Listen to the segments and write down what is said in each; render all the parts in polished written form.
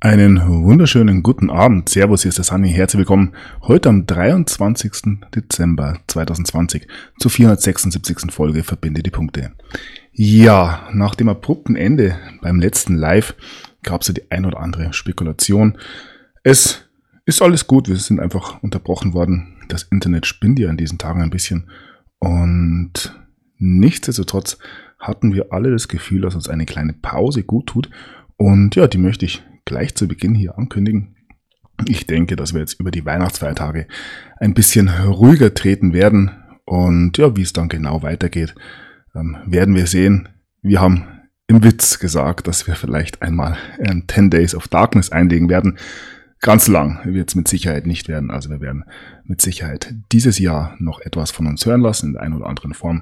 Einen wunderschönen guten Abend. Servus, hier ist der Sunny. Herzlich willkommen heute am 23. Dezember 2020 zur 476. Folge Verbinde die Punkte. Ja, nach dem abrupten Ende beim letzten Live gab es ja die ein oder andere Spekulation. Es ist alles gut, wir sind einfach unterbrochen worden. Das Internet spinnt ja in diesen Tagen ein bisschen und nichtsdestotrotz hatten wir alle das Gefühl, dass uns eine kleine Pause gut tut und ja, die möchte ich gleich zu Beginn hier ankündigen. Ich denke, dass wir jetzt über die Weihnachtsfeiertage ein bisschen ruhiger treten werden und ja, wie es dann genau weitergeht, werden wir sehen. Wir haben im Witz gesagt, dass wir vielleicht einmal 10 Days of Darkness einlegen werden. Ganz lang wird es mit Sicherheit nicht werden. Also wir werden mit Sicherheit dieses Jahr noch etwas von uns hören lassen in der einen oder anderen Form.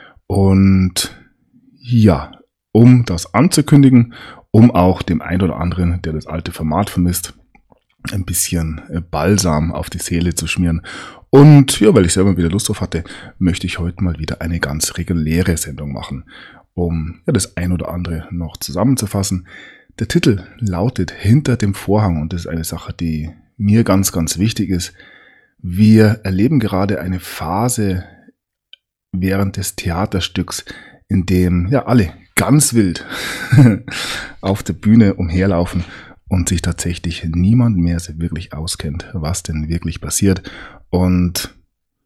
Und ja, um das anzukündigen, um auch dem einen oder anderen, der das alte Format vermisst, ein bisschen Balsam auf die Seele zu schmieren. Und ja, weil ich selber wieder Lust drauf hatte, möchte ich heute mal wieder eine ganz reguläre Sendung machen, um ja, das ein oder andere noch zusammenzufassen. Der Titel lautet Hinter dem Vorhang und das ist eine Sache, die mir ganz, ganz wichtig ist. Wir erleben gerade eine Phase während des Theaterstücks, in dem ja alle ganz wild auf der Bühne umherlaufen und sich tatsächlich niemand mehr so wirklich auskennt, was denn wirklich passiert. Und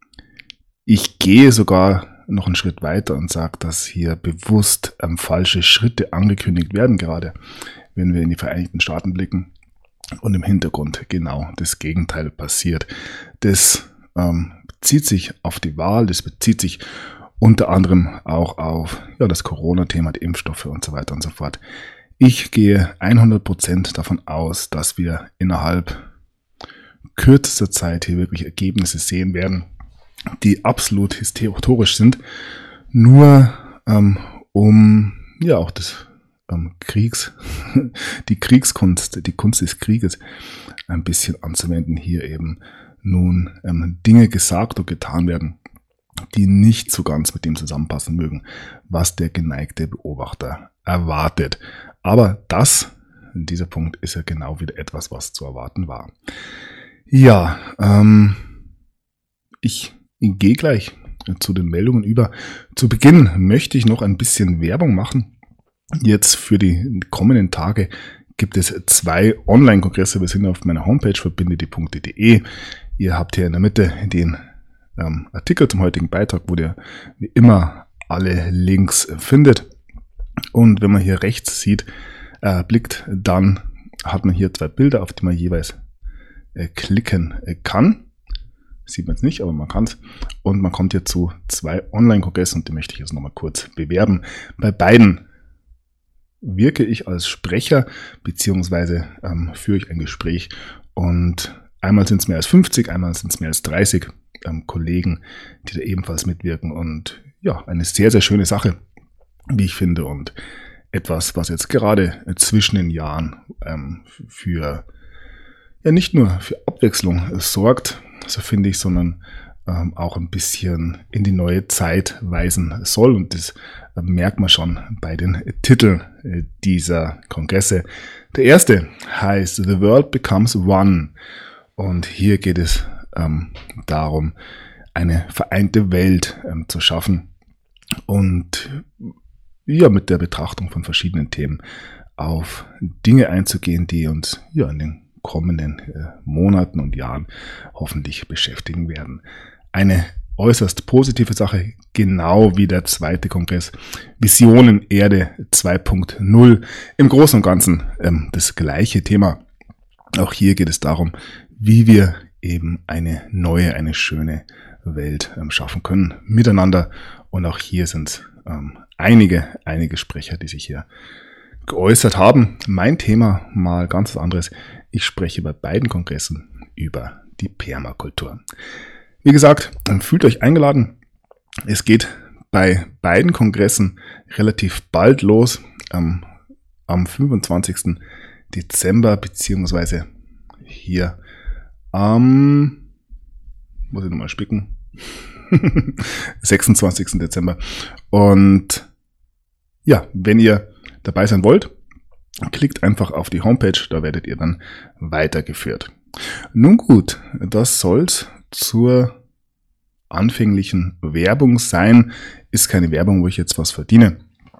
ich gehe sogar noch einen Schritt weiter und sage, dass hier bewusst falsche Schritte angekündigt werden, gerade wenn wir in die Vereinigten Staaten blicken und im Hintergrund genau das Gegenteil passiert. Das bezieht sich auf die Wahl, das bezieht sich unter anderem auch auf das Corona-Thema, die Impfstoffe und so weiter und so fort. Ich gehe 100% davon aus, dass wir innerhalb kürzester Zeit hier wirklich Ergebnisse sehen werden, die absolut historisch sind, nur um auch das die Kriegskunst, die Kunst des Krieges ein bisschen anzuwenden, hier eben nun Dinge gesagt und getan werden, die nicht so ganz mit dem zusammenpassen mögen, was der geneigte Beobachter erwartet. Aber dieser Punkt ist ja genau wieder etwas, was zu erwarten war. Ja, ich gehe gleich zu den Meldungen über. Zu Beginn möchte ich noch ein bisschen Werbung machen. Jetzt für die kommenden Tage gibt es 2 Online-Kongresse. Wir sind auf meiner Homepage verbindediepunkte.de. Ihr habt hier in der Mitte den Artikel zum heutigen Beitrag, wo ihr wie immer alle Links findet. Und wenn man hier rechts blickt, dann hat man hier 2 Bilder, auf die man jeweils klicken kann. Sieht man es nicht, aber man kann es. Und man kommt hier zu 2 Online-Kongressen und die möchte ich jetzt nochmal kurz bewerben. Bei beiden wirke ich als Sprecher beziehungsweise führe ich ein Gespräch und einmal sind es mehr als 50, einmal sind es mehr als 30 Kollegen, die da ebenfalls mitwirken und ja, eine sehr, sehr schöne Sache, wie ich finde und etwas, was jetzt gerade zwischen den Jahren für nicht nur für Abwechslung sorgt, so finde ich, sondern auch ein bisschen in die neue Zeit weisen soll und das merkt man schon bei den Titeln dieser Kongresse. Der erste heißt The World Becomes One und hier geht es darum, eine vereinte Welt zu schaffen und mit der Betrachtung von verschiedenen Themen auf Dinge einzugehen, die uns in den kommenden Monaten und Jahren hoffentlich beschäftigen werden. Eine äußerst positive Sache, genau wie der zweite Kongress Visionen Erde 2.0. Im Großen und Ganzen das gleiche Thema. Auch hier geht es darum, wie wir eben eine neue, eine schöne Welt schaffen können miteinander. Und auch hier sind einige Sprecher, die sich hier geäußert haben. Mein Thema mal ganz was anderes. Ich spreche bei beiden Kongressen über die Permakultur. Wie gesagt, fühlt euch eingeladen. Es geht bei beiden Kongressen relativ bald los. Am 25. Dezember beziehungsweise hier muss ich nochmal spicken, 26. Dezember. Und ja, wenn ihr dabei sein wollt, Klickt einfach auf die Homepage, da werdet ihr dann weitergeführt. Nun gut, das soll's zur anfänglichen Werbung sein. Ist keine Werbung, wo ich jetzt was verdiene,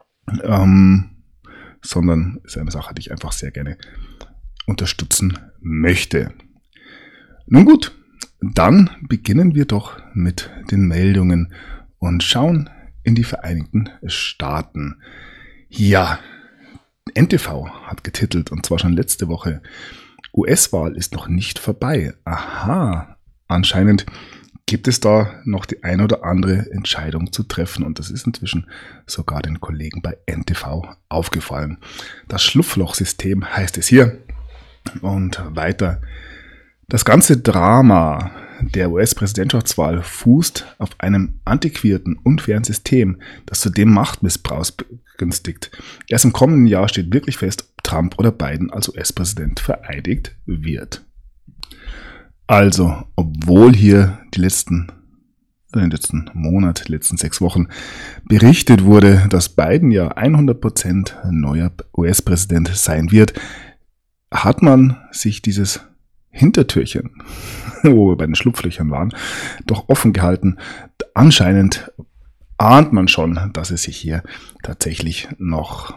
sondern ist eine Sache, die ich einfach sehr gerne unterstützen möchte. Nun gut, dann beginnen wir doch mit den Meldungen und schauen in die Vereinigten Staaten. Ja, NTV hat getitelt, und zwar schon letzte Woche: US-Wahl ist noch nicht vorbei. Aha, anscheinend gibt es da noch die ein oder andere Entscheidung zu treffen, und das ist inzwischen sogar den Kollegen bei NTV aufgefallen. Das Schlupflochsystem heißt es hier. Und weiter: Das ganze Drama der US-Präsidentschaftswahl fußt auf einem antiquierten, unfairen System, das zudem Machtmissbrauchs begünstigt. Erst im kommenden Jahr steht wirklich fest, ob Trump oder Biden als US-Präsident vereidigt wird. Also, obwohl hier die letzten Monat, die letzten 6 Wochen berichtet wurde, dass Biden ja 100% neuer US-Präsident sein wird, hat man sich dieses Hintertürchen, wo wir bei den Schlupflöchern waren, doch offen gehalten. Anscheinend ahnt man schon, dass es sich hier tatsächlich noch,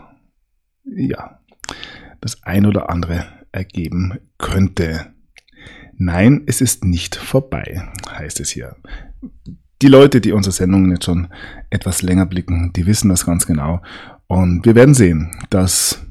das ein oder andere ergeben könnte. Nein, es ist nicht vorbei, heißt es hier. Die Leute, die unsere Sendungen jetzt schon etwas länger blicken, die wissen das ganz genau. Und wir werden sehen, dass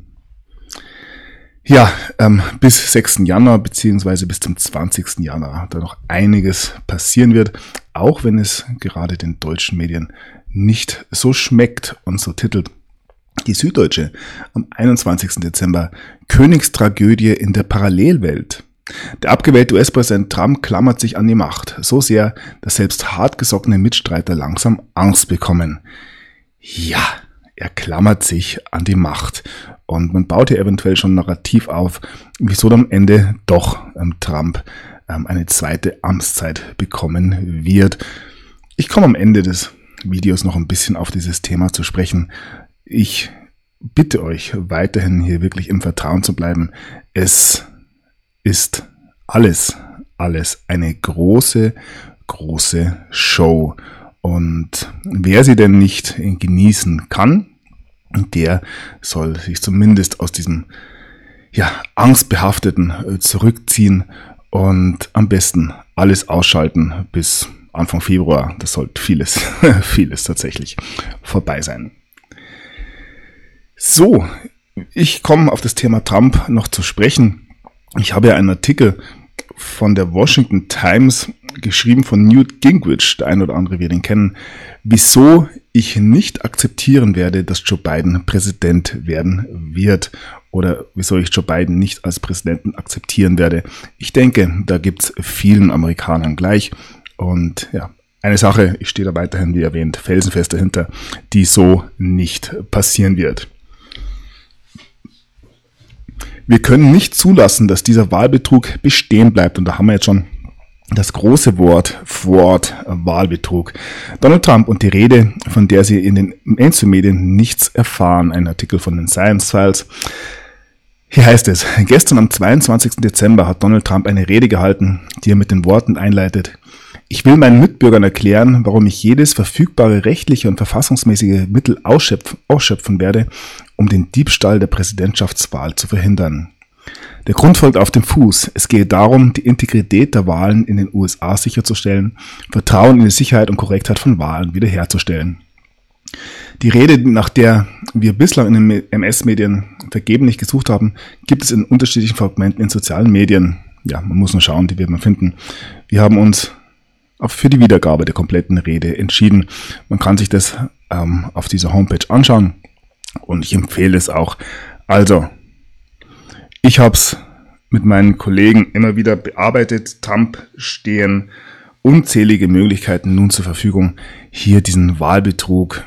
bis 6. Januar bzw. bis zum 20. Januar da noch einiges passieren wird, auch wenn es gerade den deutschen Medien nicht so schmeckt und so titelt die Süddeutsche am 21. Dezember: Königstragödie in der Parallelwelt. Der abgewählte US-Präsident Trump klammert sich an die Macht, so sehr, dass selbst hartgesottene Mitstreiter langsam Angst bekommen. Ja, er klammert sich an die Macht. Und man baut hier eventuell schon ein Narrativ auf, wieso am Ende doch Trump eine zweite Amtszeit bekommen wird. Ich komme am Ende des Videos noch ein bisschen auf dieses Thema zu sprechen. Ich bitte euch weiterhin hier wirklich im Vertrauen zu bleiben. Es ist alles eine große Show. Und wer sie denn nicht genießen kann, der soll sich zumindest aus diesem angstbehafteten zurückziehen und am besten alles ausschalten bis Anfang Februar. Das sollte vieles tatsächlich vorbei sein. So, ich komme auf das Thema Trump noch zu sprechen. Ich habe ja einen Artikel von der Washington Times geschrieben von Newt Gingrich, der ein oder andere wird ihn kennen, wieso ich nicht akzeptieren werde, dass Joe Biden Präsident werden wird, oder wieso ich Joe Biden nicht als Präsidenten akzeptieren werde. Ich denke, da gibt's vielen Amerikanern gleich, und eine Sache, ich stehe da weiterhin, wie erwähnt, felsenfest dahinter, die so nicht passieren wird. Wir können nicht zulassen, dass dieser Wahlbetrug bestehen bleibt, und da haben wir jetzt schon das große Wort Wahlbetrug. Donald Trump und die Rede, von der Sie in den Mainstream-Medien nichts erfahren. Ein Artikel von den Science Files. Hier heißt es: Gestern am 22. Dezember hat Donald Trump eine Rede gehalten, die er mit den Worten einleitet: Ich will meinen Mitbürgern erklären, warum ich jedes verfügbare rechtliche und verfassungsmäßige Mittel ausschöpfen werde, um den Diebstahl der Präsidentschaftswahl zu verhindern. Der Grund folgt auf dem Fuß. Es gehe darum, die Integrität der Wahlen in den USA sicherzustellen, Vertrauen in die Sicherheit und Korrektheit von Wahlen wiederherzustellen. Die Rede, nach der wir bislang in den MS-Medien vergeblich gesucht haben, gibt es in unterschiedlichen Fragmenten in sozialen Medien. Ja, man muss nur schauen, die wird man finden. Wir haben uns für die Wiedergabe der kompletten Rede entschieden. Man kann sich das auf dieser Homepage anschauen, und ich empfehle es auch. Also, ich habe es mit meinen Kollegen immer wieder bearbeitet. Trump stehen unzählige Möglichkeiten nun zur Verfügung, hier diesen Wahlbetrug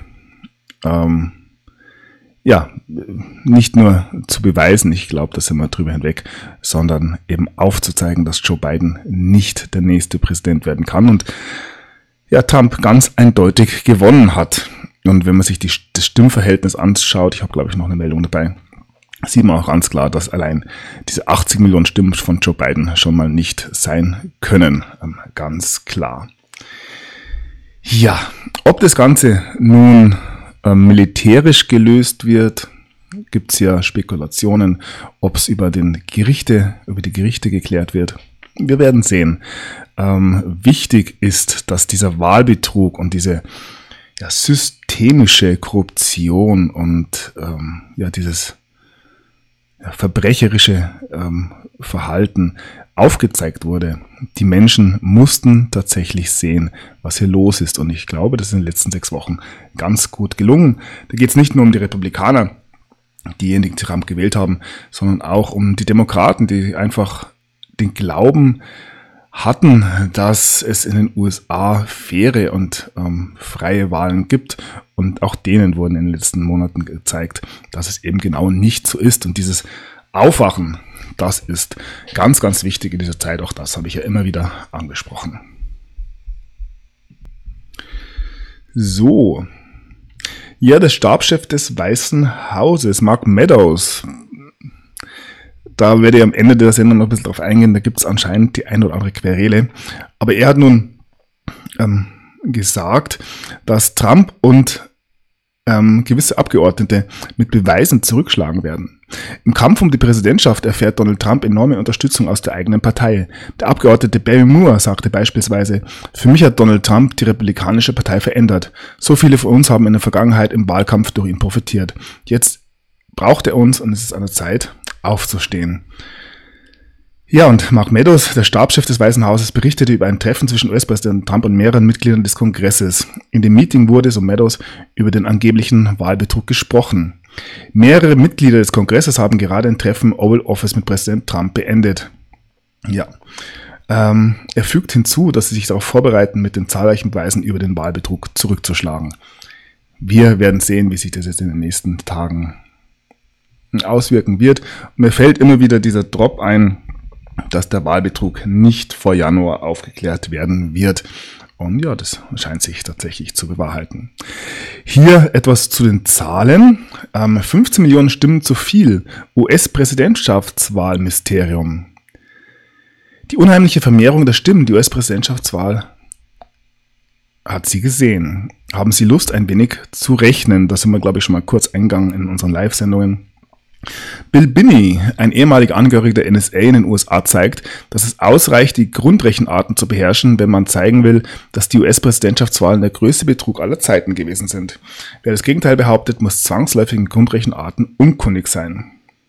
nicht nur zu beweisen, ich glaube, da sind wir drüber hinweg, sondern eben aufzuzeigen, dass Joe Biden nicht der nächste Präsident werden kann und Trump ganz eindeutig gewonnen hat. Und wenn man sich das Stimmverhältnis anschaut, ich habe glaube ich noch eine Meldung dabei, sieht man auch ganz klar, dass allein diese 80 Millionen Stimmen von Joe Biden schon mal nicht sein können. Ganz klar. Ja, ob das Ganze nun militärisch gelöst wird, gibt es ja Spekulationen, ob es über die Gerichte geklärt wird. Wir werden sehen. Wichtig ist, dass dieser Wahlbetrug und diese systemische Korruption und dieses verbrecherische Verhalten aufgezeigt wurde. Die Menschen mussten tatsächlich sehen, was hier los ist. Und ich glaube, das ist in den letzten 6 Wochen ganz gut gelungen. Da geht es nicht nur um die Republikaner, diejenigen, die Trump gewählt haben, sondern auch um die Demokraten, die einfach den Glauben hatten, dass es in den USA faire und freie Wahlen gibt. Und auch denen wurden in den letzten Monaten gezeigt, dass es eben genau nicht so ist. Und dieses Aufwachen, das ist ganz, ganz wichtig in dieser Zeit. Auch das habe ich ja immer wieder angesprochen. So. Ja, der Stabschef des Weißen Hauses, Mark Meadows. Da werde ich am Ende der Sendung noch ein bisschen drauf eingehen. Da gibt es anscheinend die ein oder andere Querele. Aber er hat nun gesagt, dass Trump und gewisse Abgeordnete mit Beweisen zurückschlagen werden. Im Kampf um die Präsidentschaft erfährt Donald Trump enorme Unterstützung aus der eigenen Partei. Der Abgeordnete Barry Moore sagte beispielsweise: Für mich hat Donald Trump die Republikanische Partei verändert. So viele von uns haben in der Vergangenheit im Wahlkampf durch ihn profitiert. Jetzt braucht er uns und es ist an der Zeit, aufzustehen. Ja, und Mark Meadows, der Stabschef des Weißen Hauses, berichtete über ein Treffen zwischen US-Präsident Trump und mehreren Mitgliedern des Kongresses. In dem Meeting wurde, so Meadows, über den angeblichen Wahlbetrug gesprochen. Mehrere Mitglieder des Kongresses haben gerade ein Treffen im Oval Office mit Präsident Trump beendet. Ja, er fügt hinzu, dass sie sich darauf vorbereiten, mit den zahlreichen Beweisen über den Wahlbetrug zurückzuschlagen. Wir werden sehen, wie sich das jetzt in den nächsten Tagen auswirken wird. Und mir fällt immer wieder dieser Drop ein, dass der Wahlbetrug nicht vor Januar aufgeklärt werden wird. Und ja, das scheint sich tatsächlich zu bewahrheiten. Hier etwas zu den Zahlen. 15 Millionen Stimmen zu viel. US-Präsidentschaftswahlmysterium. Die unheimliche Vermehrung der Stimmen, die US-Präsidentschaftswahl hat sie gesehen. Haben Sie Lust, ein wenig zu rechnen? Da sind wir, glaube ich, schon mal kurz eingegangen in unseren Live-Sendungen. Bill Binney, ein ehemaliger Angehöriger der NSA in den USA, zeigt, dass es ausreicht, die Grundrechenarten zu beherrschen, wenn man zeigen will, dass die US-Präsidentschaftswahlen der größte Betrug aller Zeiten gewesen sind. Wer das Gegenteil behauptet, muss zwangsläufig in Grundrechenarten unkundig sein.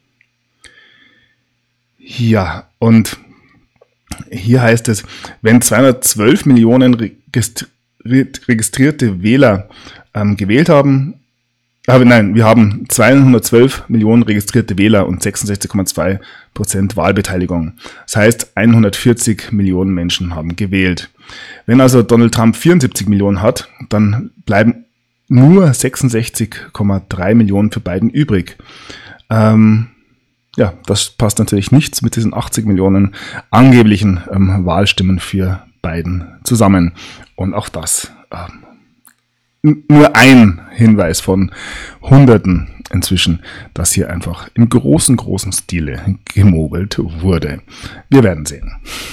Ja, und hier heißt es, wenn 212 Millionen registrierte Wähler gewählt haben, wir haben 212 Millionen registrierte Wähler und 66,2% Wahlbeteiligung. Das heißt, 140 Millionen Menschen haben gewählt. Wenn also Donald Trump 74 Millionen hat, dann bleiben nur 66,3 Millionen für Biden übrig. Das passt natürlich nichts mit diesen 80 Millionen angeblichen Wahlstimmen für Biden zusammen. Und auch das nur ein Hinweis von Hunderten inzwischen, dass hier einfach im großen Stile gemogelt wurde. Wir werden sehen.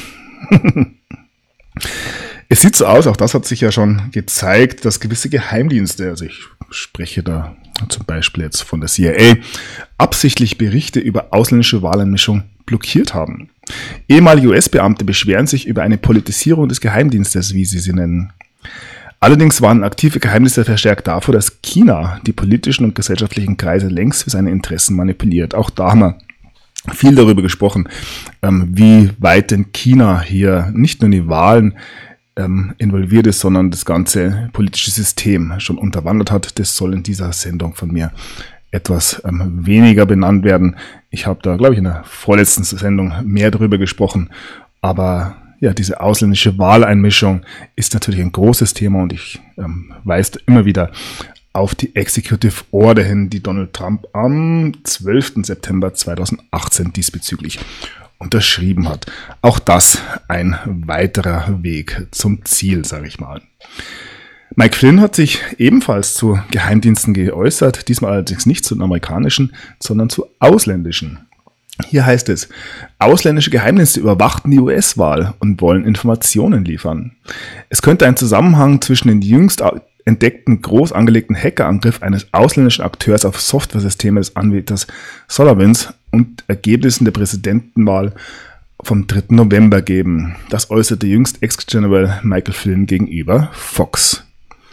Es sieht so aus, auch das hat sich ja schon gezeigt, dass gewisse Geheimdienste, also ich spreche da zum Beispiel jetzt von der CIA, absichtlich Berichte über ausländische Wahleinmischung blockiert haben. Ehemalige US-Beamte beschweren sich über eine Politisierung des Geheimdienstes, wie sie nennen. Allerdings waren aktive Geheimnisse verstärkt davor, dass China die politischen und gesellschaftlichen Kreise längst für seine Interessen manipuliert. Auch da haben wir viel darüber gesprochen, wie weit denn China hier nicht nur in die Wahlen involviert ist, sondern das ganze politische System schon unterwandert hat. Das soll in dieser Sendung von mir etwas weniger benannt werden. Ich habe da, glaube ich, in der vorletzten Sendung mehr darüber gesprochen, aber ja, diese ausländische Wahleinmischung ist natürlich ein großes Thema und ich weise immer wieder auf die Executive Order hin, die Donald Trump am 12. September 2018 diesbezüglich unterschrieben hat. Auch das ein weiterer Weg zum Ziel, sage ich mal. Mike Flynn hat sich ebenfalls zu Geheimdiensten geäußert, diesmal allerdings nicht zu den amerikanischen, sondern zu ausländischen. Hier heißt es, ausländische Geheimdienste überwachten die US-Wahl und wollen Informationen liefern. Es könnte ein Zusammenhang zwischen den jüngst entdeckten groß angelegten Hackerangriff eines ausländischen Akteurs auf Softwaresysteme des Anbieters SolarWinds und Ergebnissen der Präsidentenwahl vom 3. November geben. Das äußerte jüngst Ex-General Michael Flynn gegenüber Fox.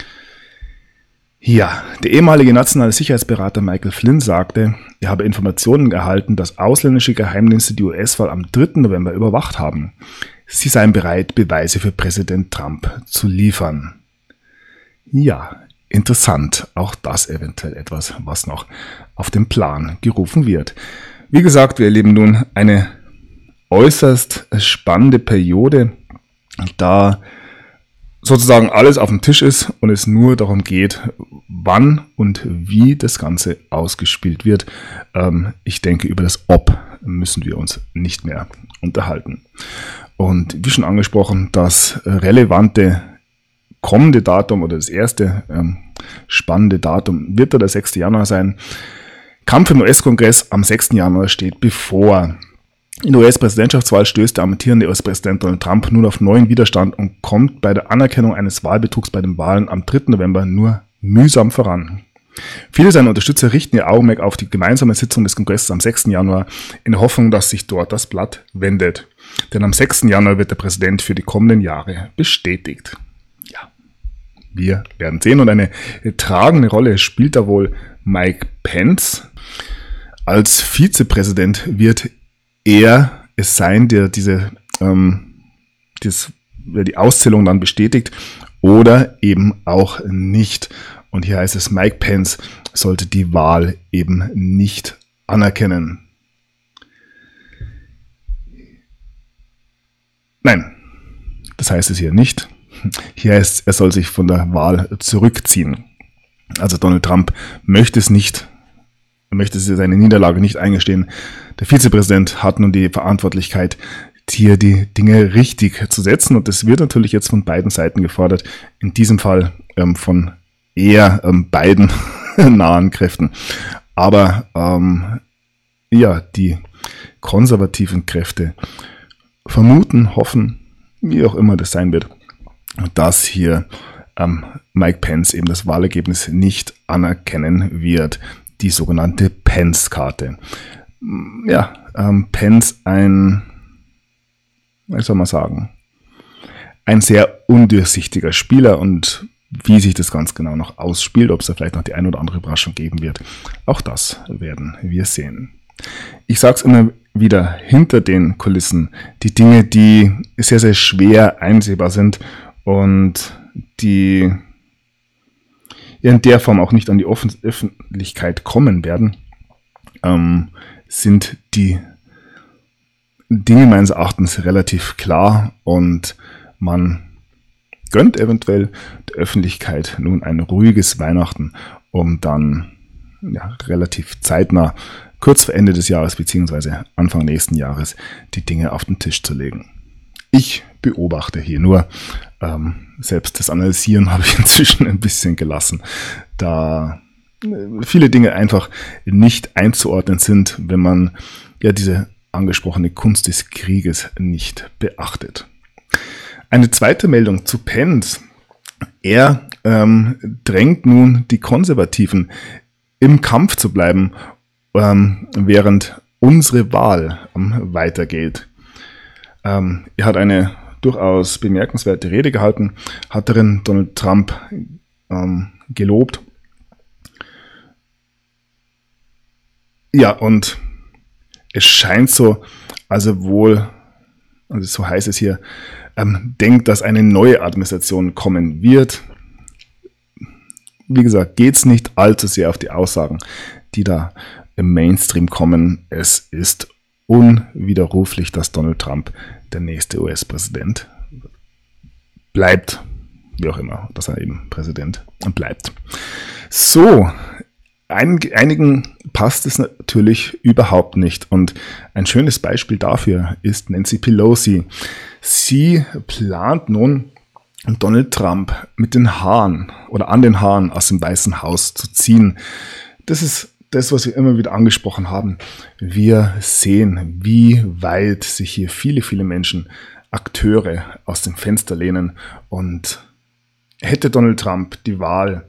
Ja, der ehemalige nationale Sicherheitsberater Michael Flynn sagte, er habe Informationen erhalten, dass ausländische Geheimdienste die US-Wahl am 3. November überwacht haben. Sie seien bereit, Beweise für Präsident Trump zu liefern. Ja, interessant. Auch das eventuell etwas, was noch auf den Plan gerufen wird. Wie gesagt, wir erleben nun eine äußerst spannende Periode, da sozusagen alles auf dem Tisch ist und es nur darum geht, wann und wie das Ganze ausgespielt wird. Ich denke, über das Ob müssen wir uns nicht mehr unterhalten. Und wie schon angesprochen, das relevante kommende Datum oder das erste spannende Datum wird der 6. Januar sein. Kampf im US-Kongress am 6. Januar steht bevor. In der US-Präsidentschaftswahl stößt der amtierende US-Präsident Donald Trump nun auf neuen Widerstand und kommt bei der Anerkennung eines Wahlbetrugs bei den Wahlen am 3. November nur mühsam voran. Viele seiner Unterstützer richten ihr Augenmerk auf die gemeinsame Sitzung des Kongresses am 6. Januar in der Hoffnung, dass sich dort das Blatt wendet. Denn am 6. Januar wird der Präsident für die kommenden Jahre bestätigt. Ja, wir werden sehen. Und eine tragende Rolle spielt da wohl Mike Pence. Als Vizepräsident wird er es sein, der die Auszählung dann bestätigt oder eben auch nicht. Und hier heißt es, Mike Pence sollte die Wahl eben nicht anerkennen. Nein, das heißt es hier nicht. Hier heißt es, er soll sich von der Wahl zurückziehen. Also Donald Trump möchte seine Niederlage nicht eingestehen. Der Vizepräsident hat nun die Verantwortlichkeit, hier die Dinge richtig zu setzen. Und das wird natürlich jetzt von beiden Seiten gefordert. In diesem Fall von eher beiden nahen Kräften. Aber die konservativen Kräfte vermuten, hoffen, wie auch immer das sein wird, dass hier Mike Pence eben das Wahlergebnis nicht anerkennen wird. Die sogenannte Pence-Karte. Ja, Pence ein sehr undurchsichtiger Spieler und wie sich das ganz genau noch ausspielt, ob es da vielleicht noch die eine oder andere Überraschung geben wird, auch das werden wir sehen. Ich sage es immer wieder, hinter den Kulissen, die Dinge, die sehr, sehr schwer einsehbar sind und die in der Form auch nicht an die Öffentlichkeit kommen werden, sind die Dinge meines Erachtens relativ klar und man gönnt eventuell der Öffentlichkeit nun ein ruhiges Weihnachten, um dann relativ zeitnah, kurz vor Ende des Jahres bzw. Anfang nächsten Jahres, die Dinge auf den Tisch zu legen. Ich beobachte hier nur, selbst das Analysieren habe ich inzwischen ein bisschen gelassen, da viele Dinge einfach nicht einzuordnen sind, wenn man diese angesprochene Kunst des Krieges nicht beachtet. Eine zweite Meldung zu Pence. Er drängt nun die Konservativen im Kampf zu bleiben, während unsere Wahl weitergeht. Er hat eine durchaus bemerkenswerte Rede gehalten, hat darin Donald Trump gelobt. Ja, und es scheint so, so heißt es hier, denkt, dass eine neue Administration kommen wird. Wie gesagt, geht es nicht allzu sehr auf die Aussagen, die da im Mainstream kommen. Es ist unwiderruflich, dass Donald Trump der nächste US-Präsident bleibt. Wie auch immer, dass er eben Präsident bleibt. So, einigen passt es natürlich überhaupt nicht. Und ein schönes Beispiel dafür ist Nancy Pelosi. Sie plant nun Donald Trump mit den Haaren oder an den Haaren aus dem Weißen Haus zu ziehen. Das ist das, was wir immer wieder angesprochen haben. Wir sehen, wie weit sich hier viele, viele Menschen, Akteure aus dem Fenster lehnen. Und hätte Donald Trump die Wahl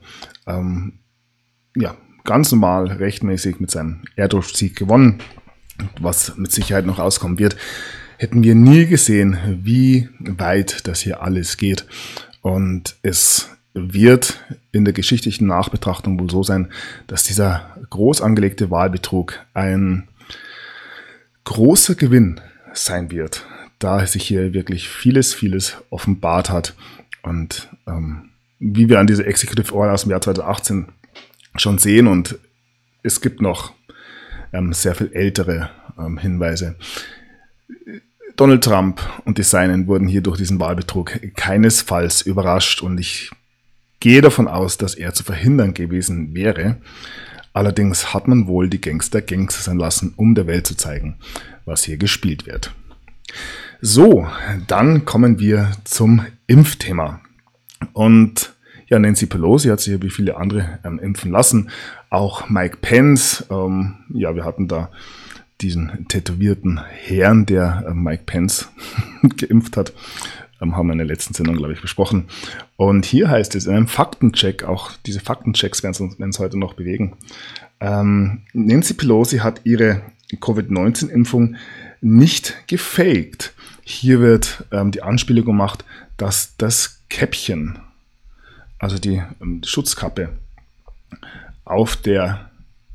ganz normal, rechtmäßig mit seinem Erdrutschsieg gewonnen, was mit Sicherheit noch rauskommen wird, hätten wir nie gesehen, wie weit das hier alles geht. Und es wird in der geschichtlichen Nachbetrachtung wohl so sein, dass dieser groß angelegte Wahlbetrug ein großer Gewinn sein wird, da sich hier wirklich vieles, vieles offenbart hat. Und wie wir an diese Executive Order aus dem Jahr 2018 schon sehen, und es gibt noch sehr viel ältere Hinweise. Donald Trump und die Seinen wurden hier durch diesen Wahlbetrug keinesfalls überrascht, und ich gehe davon aus, dass er zu verhindern gewesen wäre. Allerdings hat man wohl die Gangster sein lassen, um der Welt zu zeigen, was hier gespielt wird. So, dann kommen wir zum Impfthema. Und ja, Nancy Pelosi hat sich ja wie viele andere impfen lassen. Auch Mike Pence, wir hatten da diesen tätowierten Herrn, der Mike Pence geimpft hat, haben wir in der letzten Sendung, glaube ich, besprochen. Und hier heißt es in einem Faktencheck, auch diese Faktenchecks werden uns heute noch bewegen, Nancy Pelosi hat ihre Covid-19-Impfung nicht gefaked. Hier wird die Anspielung gemacht, dass das Käppchen, also die Schutzkappe, auf der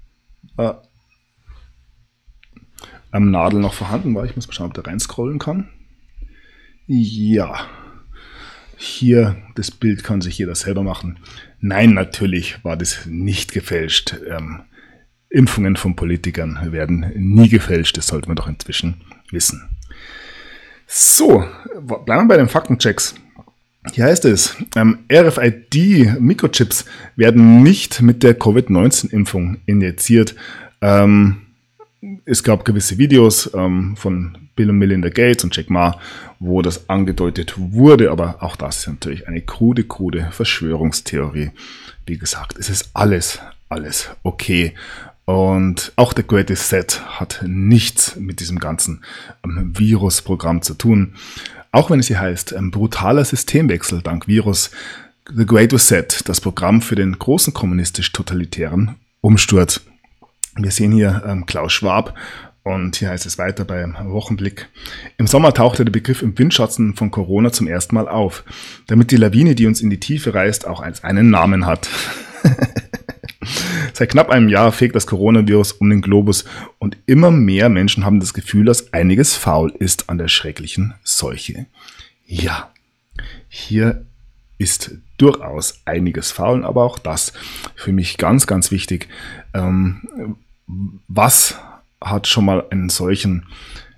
Nadel noch vorhanden war. Ich muss mal schauen, ob der reinscrollen kann. Ja, hier das Bild kann sich jeder selber machen. Nein, natürlich war das nicht gefälscht. Impfungen von Politikern werden nie gefälscht, das sollte man doch inzwischen wissen. So, bleiben wir bei den Faktenchecks. Hier heißt es, RFID-Mikrochips werden nicht mit der Covid-19-Impfung injiziert. Es gab gewisse Videos von Bill und Melinda Gates und Jack Ma, wo das angedeutet wurde, aber auch das ist natürlich eine krude Verschwörungstheorie. Wie gesagt, es ist alles okay. Und auch der Great Reset hat nichts mit diesem ganzen Virusprogramm zu tun. Auch wenn es hier heißt, brutaler Systemwechsel dank Virus, The Great Reset, das Programm für den großen kommunistisch-totalitären Umsturz. Wir sehen hier Klaus Schwab, und hier heißt es weiter beim Wochenblick. Im Sommer tauchte der Begriff im Windschatten von Corona zum ersten Mal auf, damit die Lawine, die uns in die Tiefe reißt, auch einen Namen hat. Seit knapp einem Jahr fegt das Coronavirus um den Globus, und immer mehr Menschen haben das Gefühl, dass einiges faul ist an der schrecklichen Seuche. Ja, hier ist durchaus einiges faul, aber auch das für mich ganz, ganz wichtig. Was hat schon mal einen solchen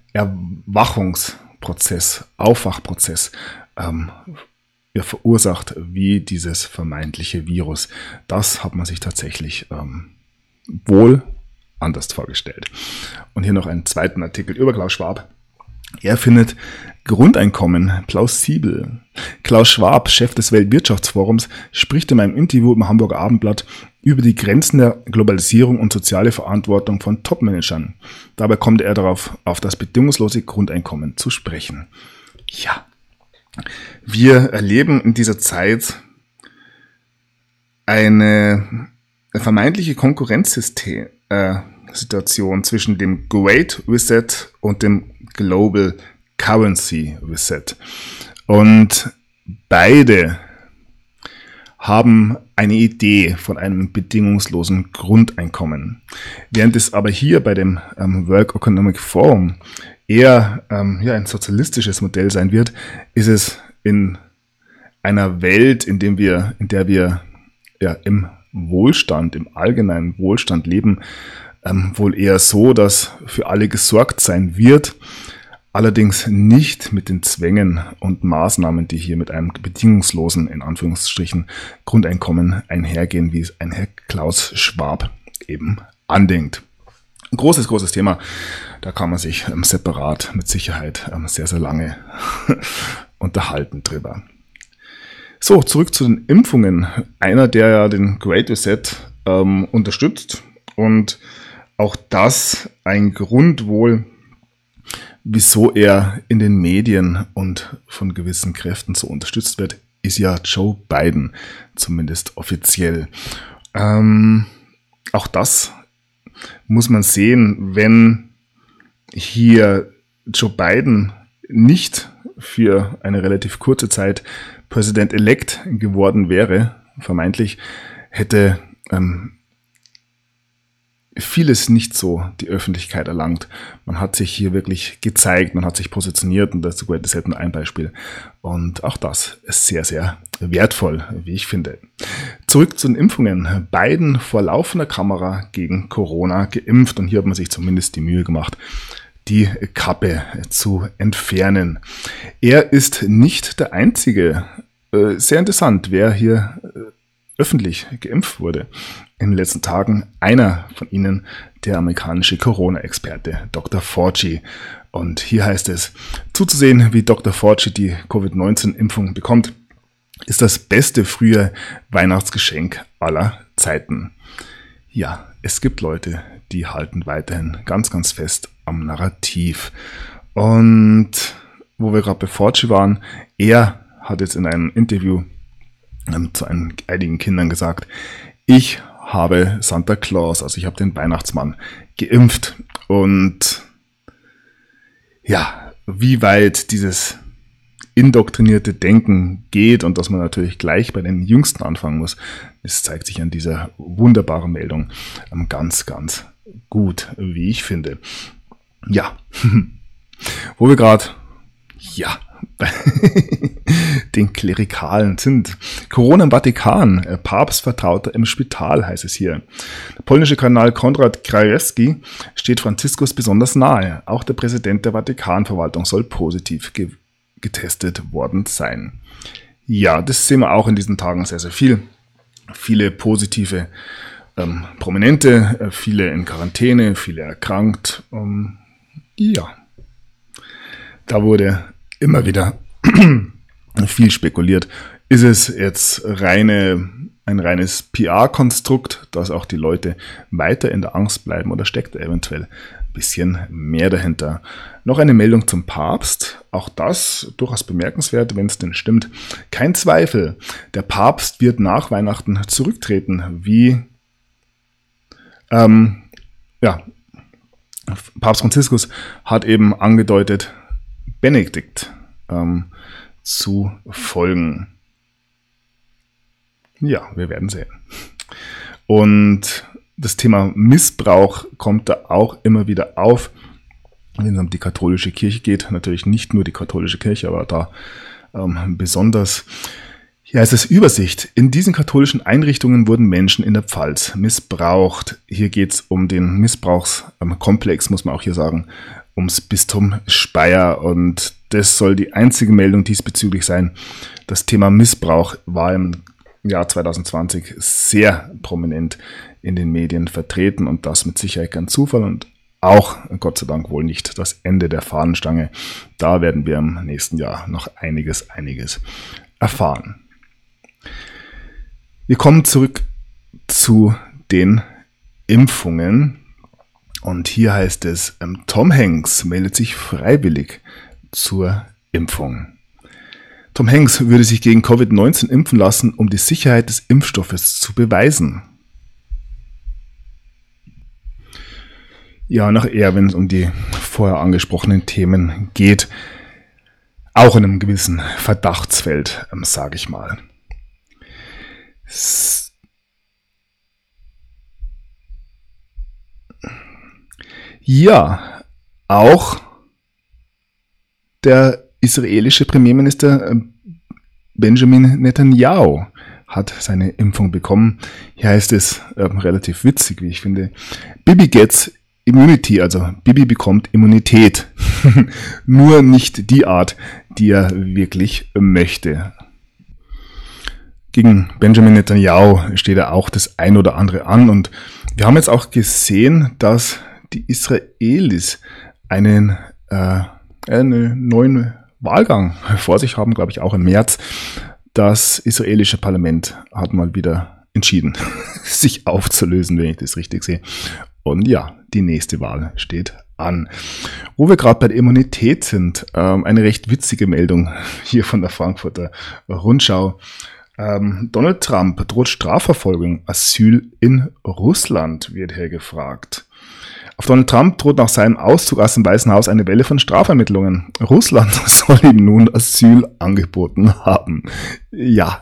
Aufwachprozess verursacht wie dieses vermeintliche Virus? Das hat man sich tatsächlich wohl anders vorgestellt. Und hier noch einen zweiten Artikel über Klaus Schwab. Er findet Grundeinkommen plausibel. Klaus Schwab, Chef des Weltwirtschaftsforums, spricht in einem Interview im Hamburger Abendblatt über die Grenzen der Globalisierung und soziale Verantwortung von Topmanagern. Dabei kommt er darauf, auf das bedingungslose Grundeinkommen zu sprechen. Ja, wir erleben in dieser Zeit eine vermeintliche Konkurrenzsituation zwischen dem Great Reset und dem Global Currency Reset. Und beide haben eine Idee von einem bedingungslosen Grundeinkommen. Während es aber hier bei dem World Economic Forum eher ein sozialistisches Modell sein wird, ist es in einer Welt, in der wir im Wohlstand, im allgemeinen Wohlstand leben, wohl eher so, dass für alle gesorgt sein wird, allerdings nicht mit den Zwängen und Maßnahmen, die hier mit einem bedingungslosen, in Anführungsstrichen, Grundeinkommen einhergehen, wie es ein Herr Klaus Schwab eben andenkt. Ein großes Thema, da kann man sich separat mit Sicherheit sehr, sehr lange unterhalten drüber. So, zurück zu den Impfungen. Einer, der ja den Great Reset unterstützt und auch das ein Grund wohl, wieso er in den Medien und von gewissen Kräften so unterstützt wird, ist ja Joe Biden, zumindest offiziell. Auch das muss man sehen, wenn hier Joe Biden nicht für eine relativ kurze Zeit Präsident-elect geworden wäre, vermeintlich, hätte vieles nicht so die Öffentlichkeit erlangt. Man hat sich hier wirklich gezeigt, man hat sich positioniert und das ist nur ein Beispiel. Und auch das ist sehr, sehr wertvoll, wie ich finde. Zurück zu den Impfungen. Biden vor laufender Kamera gegen Corona geimpft und hier hat man sich zumindest die Mühe gemacht, die Kappe zu entfernen. Er ist nicht der Einzige. Sehr interessant, wer hier öffentlich geimpft wurde in den letzten Tagen. Einer von ihnen, der amerikanische Corona-Experte Dr. Fauci. Und hier heißt es, zuzusehen, wie Dr. Fauci die Covid-19-Impfung bekommt, ist das beste frühe Weihnachtsgeschenk aller Zeiten. Ja, es gibt Leute, die halten weiterhin ganz, ganz fest am Narrativ. Und wo wir gerade bei Fauci waren, er hat jetzt in einem Interview zu einigen Kindern gesagt, ich habe Santa Claus, also ich habe den Weihnachtsmann geimpft. Und ja, wie weit dieses indoktrinierte Denken geht und dass man natürlich gleich bei den Jüngsten anfangen muss, das zeigt sich an dieser wunderbaren Meldung ganz, ganz gut, wie ich finde. Ja, wo wir gerade, ja, bei den Klerikalen sind. Corona im Vatikan, Papstvertrauter im Spital, heißt es hier. Der polnische Kardinal Konrad Krajewski steht Franziskus besonders nahe. Auch der Präsident der Vatikanverwaltung soll positiv getestet worden sein. Ja, das sehen wir auch in diesen Tagen sehr, sehr viel. Viele positive Prominente, viele in Quarantäne, viele erkrankt. Ja, da wurde immer wieder viel spekuliert. Ist es jetzt ein reines PR-Konstrukt, dass auch die Leute weiter in der Angst bleiben oder steckt da eventuell ein bisschen mehr dahinter? Noch eine Meldung zum Papst. Auch das durchaus bemerkenswert, wenn es denn stimmt. Kein Zweifel, der Papst wird nach Weihnachten zurücktreten, wie Papst Franziskus hat eben angedeutet, Benedikt zu folgen. Ja, wir werden sehen. Und das Thema Missbrauch kommt da auch immer wieder auf, wenn es um die katholische Kirche geht. Natürlich nicht nur die katholische Kirche, aber da besonders. Hier heißt es Übersicht. In diesen katholischen Einrichtungen wurden Menschen in der Pfalz missbraucht. Hier geht es um den Missbrauchskomplex, muss man auch hier sagen, ums Bistum Speyer. Und das soll die einzige Meldung diesbezüglich sein. Das Thema Missbrauch war im Jahr 2020 sehr prominent in den Medien vertreten und das mit Sicherheit kein Zufall und auch, Gott sei Dank, wohl nicht das Ende der Fahnenstange. Da werden wir im nächsten Jahr noch einiges erfahren. Wir kommen zurück zu den Impfungen und hier heißt es, Tom Hanks meldet sich freiwillig zur Impfung. Tom Hanks würde sich gegen Covid-19 impfen lassen, um die Sicherheit des Impfstoffes zu beweisen. Ja, noch eher, wenn es um die vorher angesprochenen Themen geht, auch in einem gewissen Verdachtsfeld, sage ich mal. Ja, auch der israelische Premierminister Benjamin Netanyahu hat seine Impfung bekommen. Hier heißt es relativ witzig, wie ich finde. Bibi gets Immunity, also Bibi bekommt Immunität. Nur nicht die Art, die er wirklich möchte. Gegen Benjamin Netanyahu steht ja auch das ein oder andere an. Und wir haben jetzt auch gesehen, dass die Israelis einen neuen Wahlgang vor sich haben, glaube ich auch im März. Das israelische Parlament hat mal wieder entschieden, sich aufzulösen, wenn ich das richtig sehe. Und ja, die nächste Wahl steht an. Wo wir gerade bei der Immunität sind, eine recht witzige Meldung hier von der Frankfurter Rundschau. Donald Trump droht Strafverfolgung, Asyl in Russland, wird hier gefragt. Auf Donald Trump droht nach seinem Auszug aus dem Weißen Haus eine Welle von Strafermittlungen. Russland soll ihm nun Asyl angeboten haben. Ja,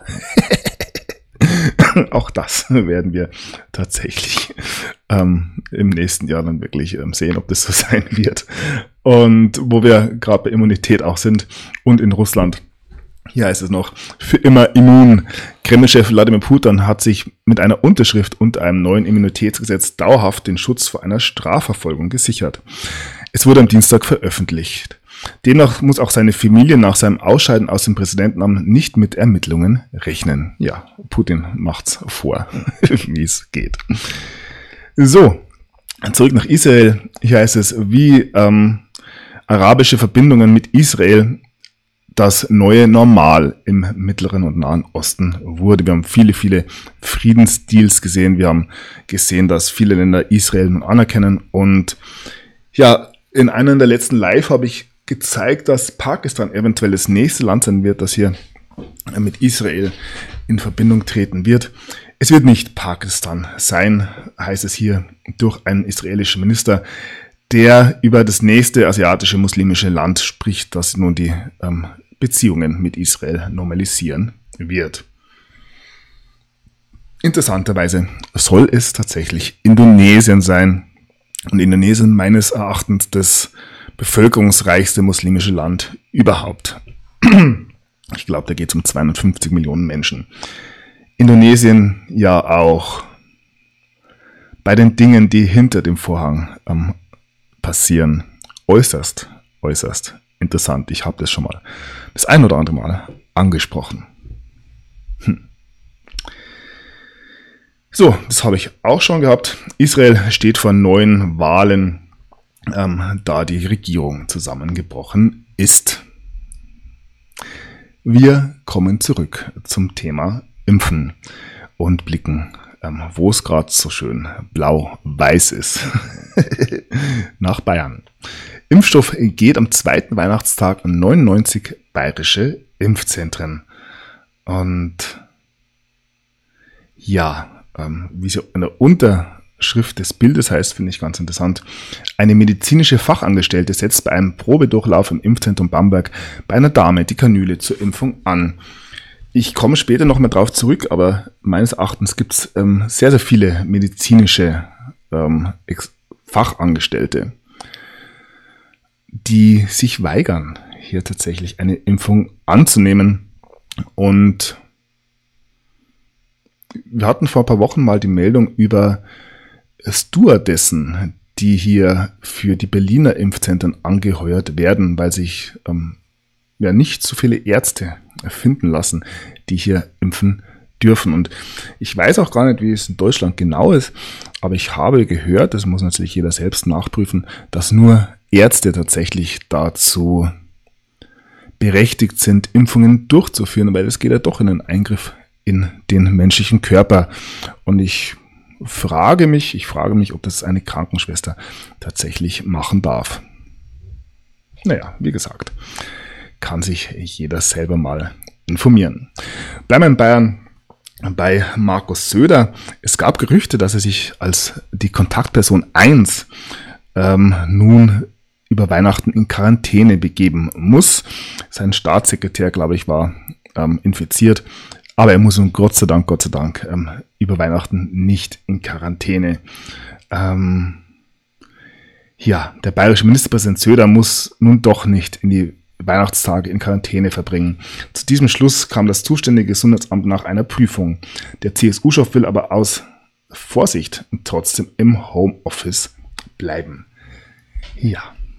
auch das werden wir tatsächlich im nächsten Jahr dann wirklich sehen, ob das so sein wird. Und wo wir gerade bei Immunität auch sind und in Russland. Hier heißt es noch, für immer immun. Kreml-Chef Wladimir Putin hat sich mit einer Unterschrift unter einem neuen Immunitätsgesetz dauerhaft den Schutz vor einer Strafverfolgung gesichert. Es wurde am Dienstag veröffentlicht. Demnach muss auch seine Familie nach seinem Ausscheiden aus dem Präsidentenamt nicht mit Ermittlungen rechnen. Ja, Putin macht's vor, wie es geht. So, zurück nach Israel. Hier heißt es, wie arabische Verbindungen mit Israel das neue Normal im Mittleren und Nahen Osten wurde. Wir haben viele, viele Friedensdeals gesehen. Wir haben gesehen, dass viele Länder Israel nun anerkennen. Und ja, in einem der letzten Live habe ich gezeigt, dass Pakistan eventuell das nächste Land sein wird, das hier mit Israel in Verbindung treten wird. Es wird nicht Pakistan sein, heißt es hier durch einen israelischen Minister, der über das nächste asiatische muslimische Land spricht, das nun die Beziehungen mit Israel normalisieren wird. Interessanterweise soll es tatsächlich Indonesien sein. Und Indonesien meines Erachtens das bevölkerungsreichste muslimische Land überhaupt. Ich glaube, da geht es um 250 Millionen Menschen. Indonesien ja auch bei den Dingen, die hinter dem Vorhang passieren, äußerst interessant. Ich habe das schon mal das ein oder andere Mal angesprochen. So, das habe ich auch schon gehabt. Israel steht vor neuen Wahlen, da die Regierung zusammengebrochen ist. Wir kommen zurück zum Thema Impfen und blicken, wo es gerade so schön blau-weiß ist, nach Bayern. Impfstoff geht am zweiten Weihnachtstag an 99 bayerische Impfzentren. Und ja, wie es in der Unterschrift des Bildes heißt, finde ich ganz interessant. Eine medizinische Fachangestellte setzt bei einem Probedurchlauf im Impfzentrum Bamberg bei einer Dame die Kanüle zur Impfung an. Ich komme später noch mal drauf zurück, aber meines Erachtens gibt es sehr, sehr viele medizinische Fachangestellte, die sich weigern, hier tatsächlich eine Impfung anzunehmen. Und wir hatten vor ein paar Wochen mal die Meldung über Stewardessen, die hier für die Berliner Impfzentren angeheuert werden, weil sich nicht so viele Ärzte finden lassen, die hier impfen dürfen. Und ich weiß auch gar nicht, wie es in Deutschland genau ist, aber ich habe gehört, das muss natürlich jeder selbst nachprüfen, dass nur Ärzte tatsächlich dazu berechtigt sind, Impfungen durchzuführen, weil es geht ja doch in einen Eingriff in den menschlichen Körper. Und ich frage mich, ob das eine Krankenschwester tatsächlich machen darf. Naja, wie gesagt, kann sich jeder selber mal informieren. Bleiben wir in Bayern bei Markus Söder. Es gab Gerüchte, dass er sich als die Kontaktperson 1 nun über Weihnachten in Quarantäne begeben muss. Sein Staatssekretär, glaube ich, war infiziert. Aber er muss nun Gott sei Dank, über Weihnachten nicht in Quarantäne. Ja, der bayerische Ministerpräsident Söder muss nun doch nicht in die Weihnachtstage in Quarantäne verbringen. Zu diesem Schluss kam das zuständige Gesundheitsamt nach einer Prüfung. Der CSU-Chef will aber aus Vorsicht trotzdem im Homeoffice bleiben. Ja.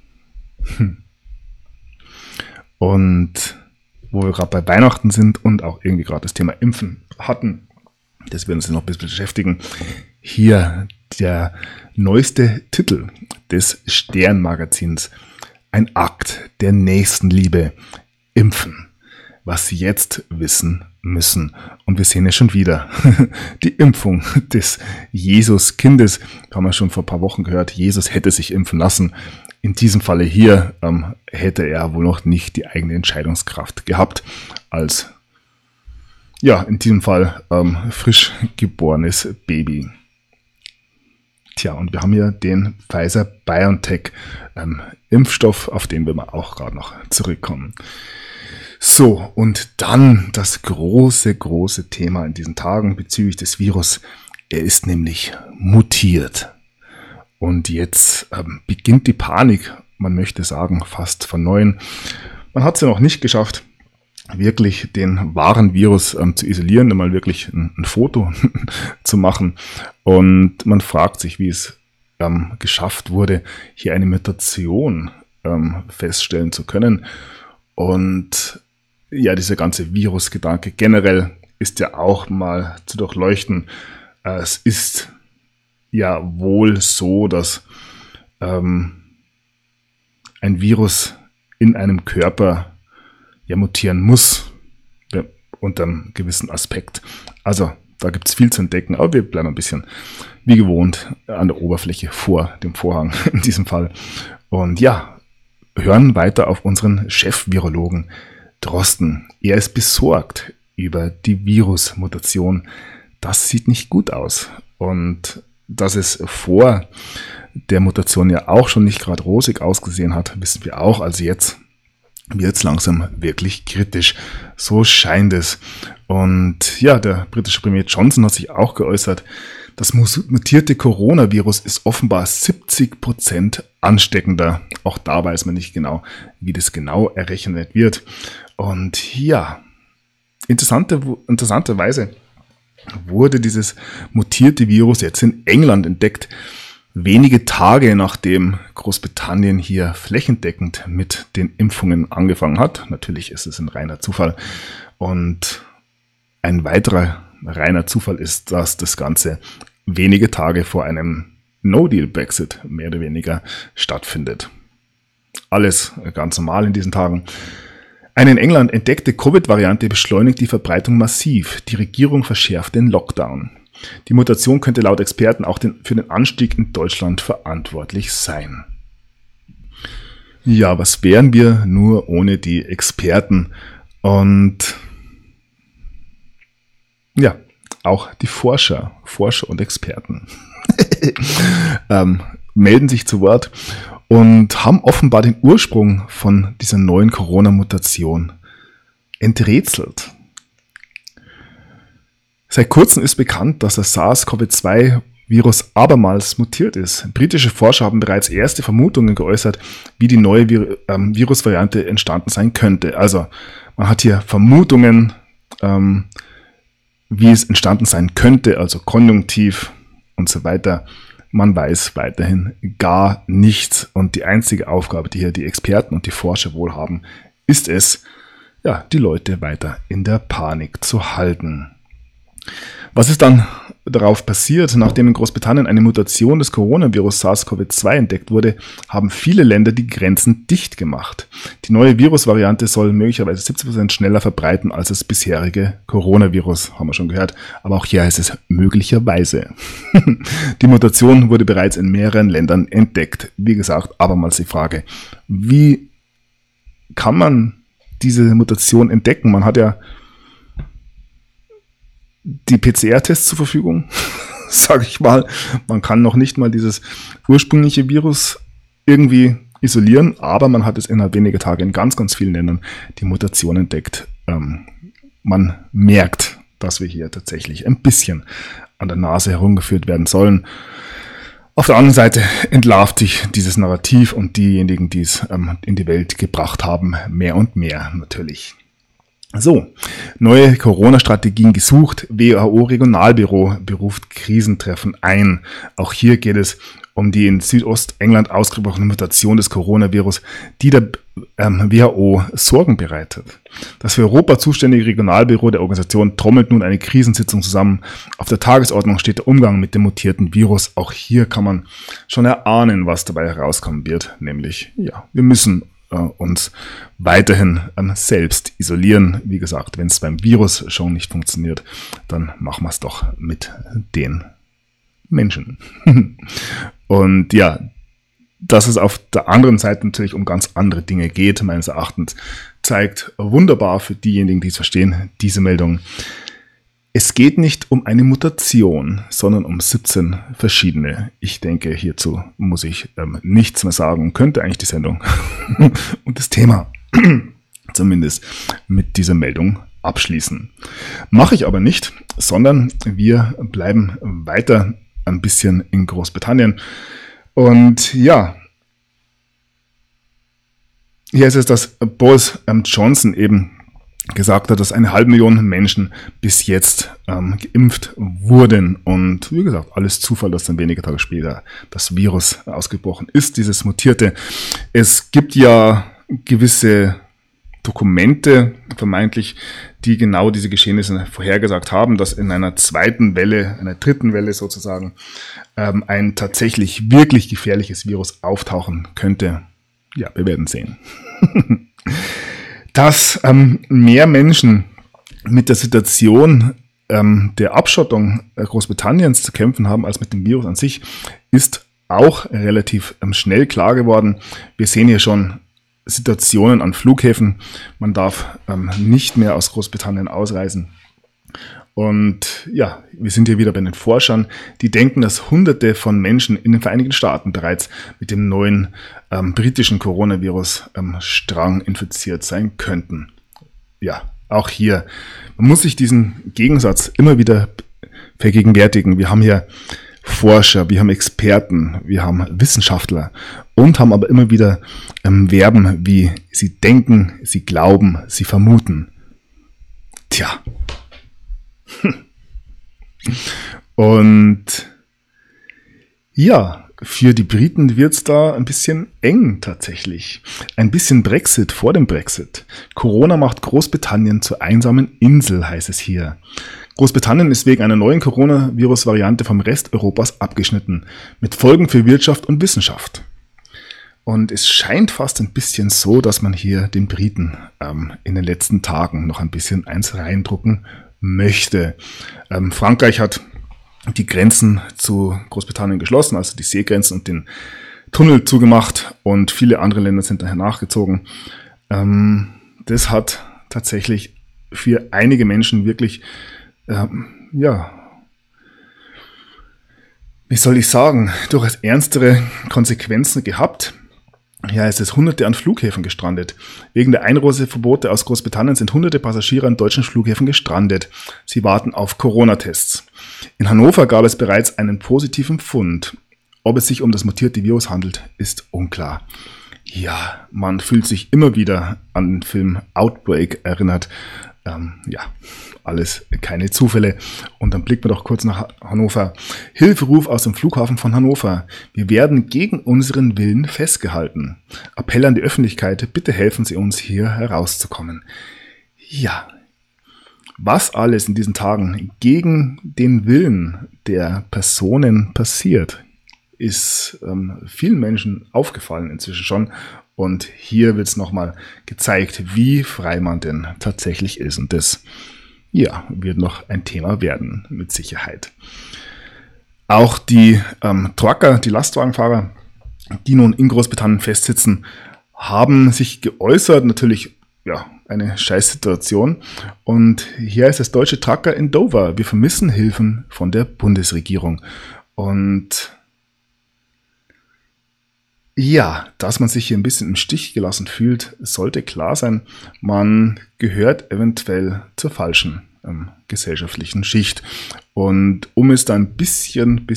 Und wo wir gerade bei Weihnachten sind und auch irgendwie gerade das Thema Impfen hatten, das werden uns noch ein bisschen beschäftigen. Hier der neueste Titel des Stern-Magazins. Ein Akt der Nächstenliebe. Impfen. was Sie jetzt wissen müssen. Und wir sehen es schon wieder. Die Impfung des Jesus-Kindes. Haben wir schon vor ein paar Wochen gehört. Jesus hätte sich impfen lassen. In diesem Falle hier hätte er wohl noch nicht die eigene Entscheidungskraft gehabt als, ja, in diesem Fall frisch geborenes Baby. Tja, und wir haben hier den Pfizer-BioNTech Impfstoff, auf den wir auch gerade noch zurückkommen. So, und dann das große Thema in diesen Tagen bezüglich des Virus. Er ist nämlich mutiert. Und jetzt beginnt die Panik, man möchte sagen, fast von neuem. Man hat es ja noch nicht geschafft, wirklich den wahren Virus zu isolieren, mal wirklich ein Foto zu machen. Und man fragt sich, wie es geschafft wurde, hier eine Mutation feststellen zu können. Und ja, dieser ganze Virusgedanke generell ist ja auch mal zu durchleuchten. Es ist ja wohl so, dass ein Virus in einem Körper ja mutieren muss, ja, unter einem gewissen Aspekt. Also da gibt es viel zu entdecken, aber wir bleiben ein bisschen wie gewohnt an der Oberfläche vor dem Vorhang in diesem Fall. Und ja, hören weiter auf unseren Chef-Virologen Drosten. Er ist besorgt über die Virusmutation. Das sieht nicht gut aus. Und dass es vor der Mutation ja auch schon nicht gerade rosig ausgesehen hat, wissen wir auch. Also jetzt wird es langsam wirklich kritisch. So scheint es. Und ja, der britische Premier Johnson hat sich auch geäußert, das mutierte Coronavirus ist offenbar 70% ansteckender. Auch da weiß man nicht genau, wie das genau errechnet wird. Und ja, interessanterweise wurde dieses mutierte Virus jetzt in England entdeckt, wenige Tage nachdem Großbritannien hier flächendeckend mit den Impfungen angefangen hat. Natürlich ist es ein reiner Zufall. Und ein weiterer reiner Zufall ist, dass das Ganze wenige Tage vor einem No-Deal-Brexit mehr oder weniger stattfindet. Alles ganz normal in diesen Tagen. Eine in England entdeckte Covid-Variante beschleunigt die Verbreitung massiv. Die Regierung verschärft den Lockdown. Die Mutation könnte laut Experten auch für den Anstieg in Deutschland verantwortlich sein. Ja, was wären wir nur ohne die Experten? Und ja, auch die Forscher und Experten melden sich zu Wort und haben offenbar den Ursprung von dieser neuen Corona-Mutation enträtselt. Seit kurzem ist bekannt, dass das SARS-CoV-2-Virus abermals mutiert ist. Britische Forscher haben bereits erste Vermutungen geäußert, wie die neue Virusvariante entstanden sein könnte. Also man hat hier Vermutungen, wie es entstanden sein könnte, also konjunktiv und so weiter. Man weiß weiterhin gar nichts. Und die einzige Aufgabe, die hier die Experten und die Forscher wohl haben, ist es, ja, die Leute weiter in der Panik zu halten. Was ist dann darauf passiert? Nachdem in Großbritannien eine Mutation des Coronavirus SARS-CoV-2 entdeckt wurde, haben viele Länder die Grenzen dicht gemacht. Die neue Virusvariante soll möglicherweise 70% schneller verbreiten als das bisherige Coronavirus, haben wir schon gehört. Aber auch hier heißt es möglicherweise. Die Mutation wurde bereits in mehreren Ländern entdeckt. Wie gesagt, abermals die Frage, wie kann man diese Mutation entdecken? Man hat ja die PCR-Tests zur Verfügung, sage ich mal. Man kann noch nicht mal dieses ursprüngliche Virus irgendwie isolieren, aber man hat es innerhalb weniger Tage in ganz, ganz vielen Ländern die Mutation entdeckt. Man merkt, dass wir hier tatsächlich ein bisschen an der Nase herumgeführt werden sollen. Auf der anderen Seite entlarvt sich dieses Narrativ und diejenigen, die es in die Welt gebracht haben, mehr und mehr natürlich. So, neue Corona-Strategien gesucht. WHO-Regionalbüro beruft Krisentreffen ein. Auch hier geht es um die in Südostengland ausgebrochene Mutation des Coronavirus, die der WHO Sorgen bereitet. Das für Europa zuständige Regionalbüro der Organisation trommelt nun eine Krisensitzung zusammen. Auf der Tagesordnung steht der Umgang mit dem mutierten Virus. Auch hier kann man schon erahnen, was dabei herauskommen wird. Nämlich, ja, wir müssen uns weiterhin selbst isolieren. Wie gesagt, wenn es beim Virus schon nicht funktioniert, dann machen wir es doch mit den Menschen. Und ja, dass es auf der anderen Seite natürlich um ganz andere Dinge geht, meines Erachtens, zeigt wunderbar für diejenigen, die es verstehen, diese Meldung. Es geht nicht um eine Mutation, sondern um 17 verschiedene. Ich denke, hierzu muss ich nichts mehr sagen. Könnte eigentlich die Sendung und das Thema zumindest mit dieser Meldung abschließen. Mache ich aber nicht, sondern wir bleiben weiter ein bisschen in Großbritannien. Und ja, hier ist es, dass Boris Johnson eben gesagt hat, dass 500.000 Menschen bis jetzt geimpft wurden. Und wie gesagt, alles Zufall, dass dann wenige Tage später das Virus ausgebrochen ist, dieses mutierte. Es gibt ja gewisse Dokumente, vermeintlich, die genau diese Geschehnisse vorhergesagt haben, dass in einer zweiten Welle, einer dritten Welle sozusagen, ein tatsächlich wirklich gefährliches Virus auftauchen könnte. Ja, wir werden sehen. Dass mehr Menschen mit der Situation der Abschottung Großbritanniens zu kämpfen haben als mit dem Virus an sich, ist auch relativ schnell klar geworden. Wir sehen hier schon Situationen an Flughäfen. Man darf nicht mehr aus Großbritannien ausreisen. Und ja, wir sind hier wieder bei den Forschern, die denken, dass Hunderte von Menschen in den Vereinigten Staaten bereits mit dem neuen britischen Coronavirus-Strang infiziert sein könnten. Ja, auch hier, man muss sich diesen Gegensatz immer wieder vergegenwärtigen. Wir haben hier Forscher, wir haben Experten, wir haben Wissenschaftler und haben aber immer wieder Verben wie sie denken, sie glauben, sie vermuten. Tja. Und ja, für die Briten wird es da ein bisschen eng tatsächlich. Ein bisschen Brexit vor dem Brexit. Corona macht Großbritannien zur einsamen Insel, heißt es hier. Großbritannien ist wegen einer neuen Coronavirus-Variante vom Rest Europas abgeschnitten, mit Folgen für Wirtschaft und Wissenschaft. Und es scheint fast ein bisschen so, dass man hier den Briten in den letzten Tagen noch ein bisschen eins reindrucken möchte. Frankreich hat die Grenzen zu Großbritannien geschlossen, also die Seegrenzen und den Tunnel zugemacht und viele andere Länder sind daher nachgezogen. Das hat tatsächlich für einige Menschen wirklich, wie soll ich sagen, durchaus ernstere Konsequenzen gehabt. Ja, es ist Hunderte an Flughäfen gestrandet. Wegen der Einreiseverbote aus Großbritannien sind hunderte Passagiere an deutschen Flughäfen gestrandet. Sie warten auf Corona-Tests. In Hannover gab es bereits einen positiven Fund. Ob es sich um das mutierte Virus handelt, ist unklar. Ja, man fühlt sich immer wieder an den Film Outbreak erinnert. Alles keine Zufälle. Und dann blicken wir doch kurz nach Hannover. Hilferuf aus dem Flughafen von Hannover. Wir werden gegen unseren Willen festgehalten. Appell an die Öffentlichkeit, bitte helfen Sie uns, hier herauszukommen. Ja, was alles in diesen Tagen gegen den Willen der Personen passiert, ist vielen Menschen aufgefallen inzwischen schon. Und hier wird es nochmal gezeigt, wie frei man denn tatsächlich ist. Und das wird noch ein Thema werden, mit Sicherheit. Auch die Trucker, die Lastwagenfahrer, die nun in Großbritannien festsitzen, haben sich geäußert. Natürlich, eine Scheißsituation. Und hier ist das deutsche Trucker in Dover. Wir vermissen Hilfen von der Bundesregierung. Und ja, dass man sich hier ein bisschen im Stich gelassen fühlt, sollte klar sein. Man gehört eventuell zur falschen gesellschaftlichen Schicht. Und um es da ein bisschen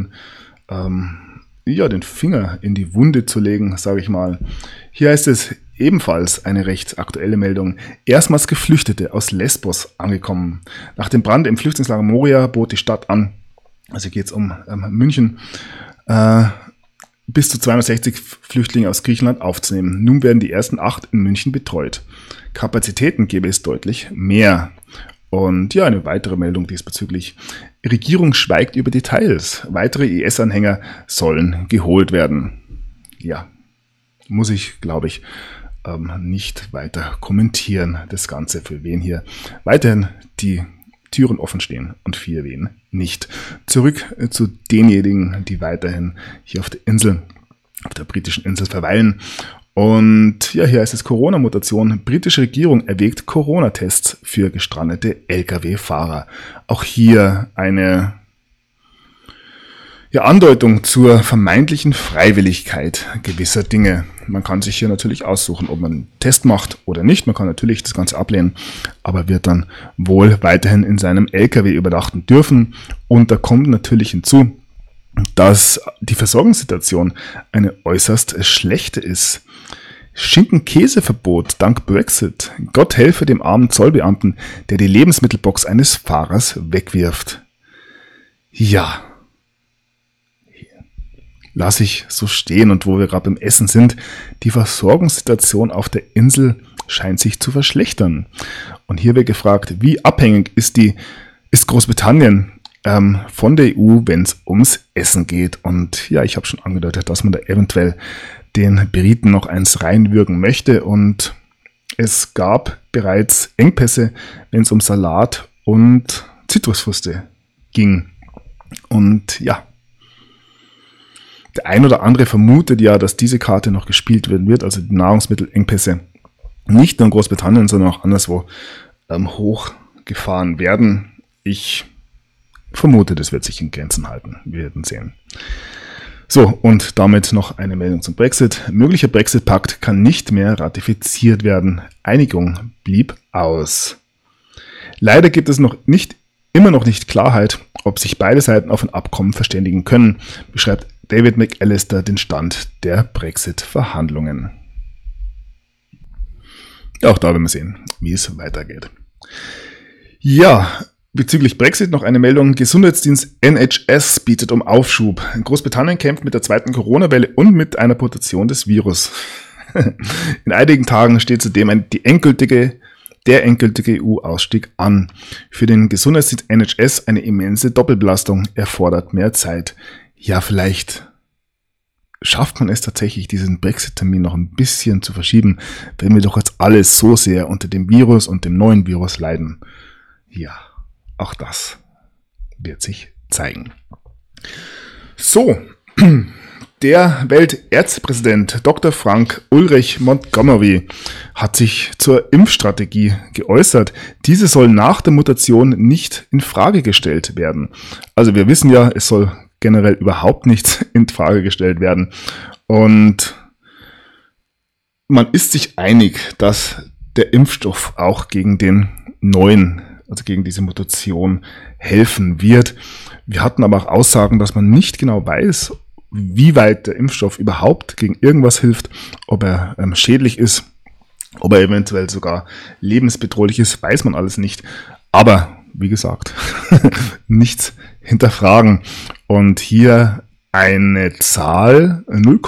den Finger in die Wunde zu legen, sage ich mal, hier heißt es ebenfalls eine recht aktuelle Meldung. Erstmals Geflüchtete aus Lesbos angekommen. Nach dem Brand im Flüchtlingslager Moria bot die Stadt an, also geht es um München, bis zu 260 Flüchtlinge aus Griechenland aufzunehmen. Nun werden die ersten 8 in München betreut. Kapazitäten gäbe es deutlich mehr. Und ja, eine weitere Meldung diesbezüglich. Regierung schweigt über Details. Weitere IS-Anhänger sollen geholt werden. Ja, muss ich, glaube ich, nicht weiter kommentieren, das Ganze, für wen hier weiterhin die Türen offen stehen und für wen nicht. Zurück zu denjenigen, die weiterhin hier auf der Insel, auf der britischen Insel verweilen. Und ja, hier heißt es Corona-Mutation. Britische Regierung erwägt Corona-Tests für gestrandete Lkw-Fahrer. Auch hier eine Andeutung zur vermeintlichen Freiwilligkeit gewisser Dinge. Man kann sich hier natürlich aussuchen, ob man einen Test macht oder nicht. Man kann natürlich das Ganze ablehnen, aber wird dann wohl weiterhin in seinem Lkw übernachten dürfen. Und da kommt natürlich hinzu, dass die Versorgungssituation eine äußerst schlechte ist. Schinken-Käse-Verbot dank Brexit. Gott helfe dem armen Zollbeamten, der die Lebensmittelbox eines Fahrers wegwirft. Ja, lasse ich so stehen. Und wo wir gerade beim Essen sind, die Versorgungssituation auf der Insel scheint sich zu verschlechtern. Und hier wird gefragt, wie abhängig ist Großbritannien von der EU, wenn es ums Essen geht. Und ja, ich habe schon angedeutet, dass man da eventuell den Briten noch eins reinwürgen möchte. Und es gab bereits Engpässe, wenn es um Salat und Zitrusfrüchte ging. Und ja, der ein oder andere vermutet ja, dass diese Karte noch gespielt werden wird, also die Nahrungsmittelengpässe nicht nur in Großbritannien, sondern auch anderswo hochgefahren werden. Ich vermute, das wird sich in Grenzen halten. Wir werden sehen. So, und damit noch eine Meldung zum Brexit. Möglicher Brexit-Pakt kann nicht mehr ratifiziert werden. Einigung blieb aus. Leider gibt es immer noch nicht Klarheit, ob sich beide Seiten auf ein Abkommen verständigen können, beschreibt David McAllister den Stand der Brexit-Verhandlungen. Auch da werden wir sehen, wie es weitergeht. Ja, bezüglich Brexit noch eine Meldung. Gesundheitsdienst NHS bietet um Aufschub. Großbritannien kämpft mit der zweiten Corona-Welle und mit einer Mutation des Virus. In einigen Tagen steht zudem der endgültige EU-Ausstieg an. Für den Gesundheitsdienst NHS eine immense Doppelbelastung erfordert mehr Zeit. Ja, vielleicht schafft man es tatsächlich, diesen Brexit-Termin noch ein bisschen zu verschieben, wenn wir doch jetzt alles so sehr unter dem Virus und dem neuen Virus leiden. Ja, auch das wird sich zeigen. So, der Weltärztepräsident Dr. Frank Ulrich Montgomery hat sich zur Impfstrategie geäußert. Diese soll nach der Mutation nicht in Frage gestellt werden. Also wir wissen ja, es soll generell überhaupt nichts in Frage gestellt werden. Und man ist sich einig, dass der Impfstoff auch gegen den neuen, also gegen diese Mutation helfen wird. Wir hatten aber auch Aussagen, dass man nicht genau weiß, wie weit der Impfstoff überhaupt gegen irgendwas hilft, ob er schädlich ist, ob er eventuell sogar lebensbedrohlich ist, weiß man alles nicht. Aber wie gesagt, nichts hinterfragen. Und hier eine Zahl,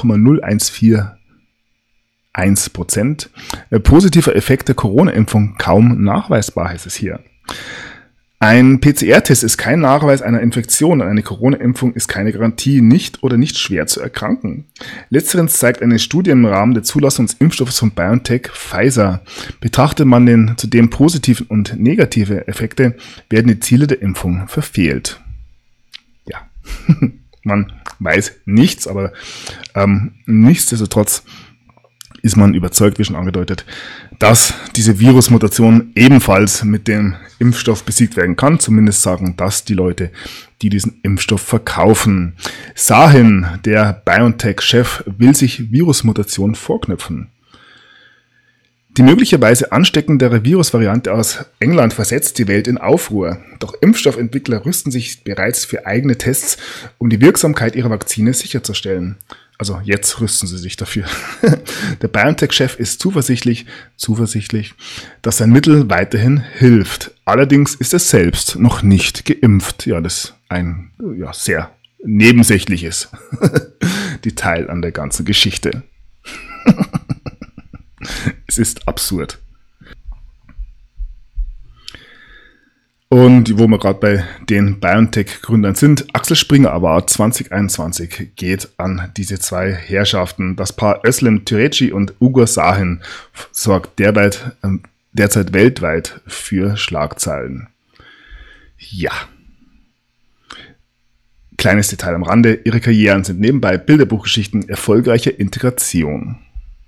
0,0141%. Positiver Effekt der Corona-Impfung kaum nachweisbar, heißt es hier. Ein PCR-Test ist kein Nachweis einer Infektion. Eine Corona-Impfung ist keine Garantie, nicht oder nicht schwer zu erkranken. Letzteres zeigt eine Studie im Rahmen der Zulassung des Impfstoffes von BioNTech Pfizer. Betrachtet man den zudem positiven und negative Effekte, werden die Ziele der Impfung verfehlt. Ja, man weiß nichts, aber nichtsdestotrotz ist man überzeugt, wie schon angedeutet, dass diese Virusmutation ebenfalls mit dem Impfstoff besiegt werden kann. Zumindest sagen das die Leute, die diesen Impfstoff verkaufen. Sahin, der BioNTech-Chef, will sich Virusmutation vorknüpfen. Die möglicherweise ansteckendere Virusvariante aus England versetzt die Welt in Aufruhr. Doch Impfstoffentwickler rüsten sich bereits für eigene Tests, um die Wirksamkeit ihrer Vakzine sicherzustellen. Also jetzt rüsten sie sich dafür. Der BioNTech-Chef ist zuversichtlich, dass sein Mittel weiterhin hilft. Allerdings ist er selbst noch nicht geimpft. Ja, das ist ein sehr nebensächliches Detail an der ganzen Geschichte. Es ist absurd. Und wo wir gerade bei den BioNTech-Gründern sind, Axel Springer Award 2021 geht an diese zwei Herrschaften. Das Paar Özlem Türeci und Ugur Sahin sorgt derzeit weltweit für Schlagzeilen. Ja. Kleines Detail am Rande, ihre Karrieren sind nebenbei Bilderbuchgeschichten erfolgreicher Integration.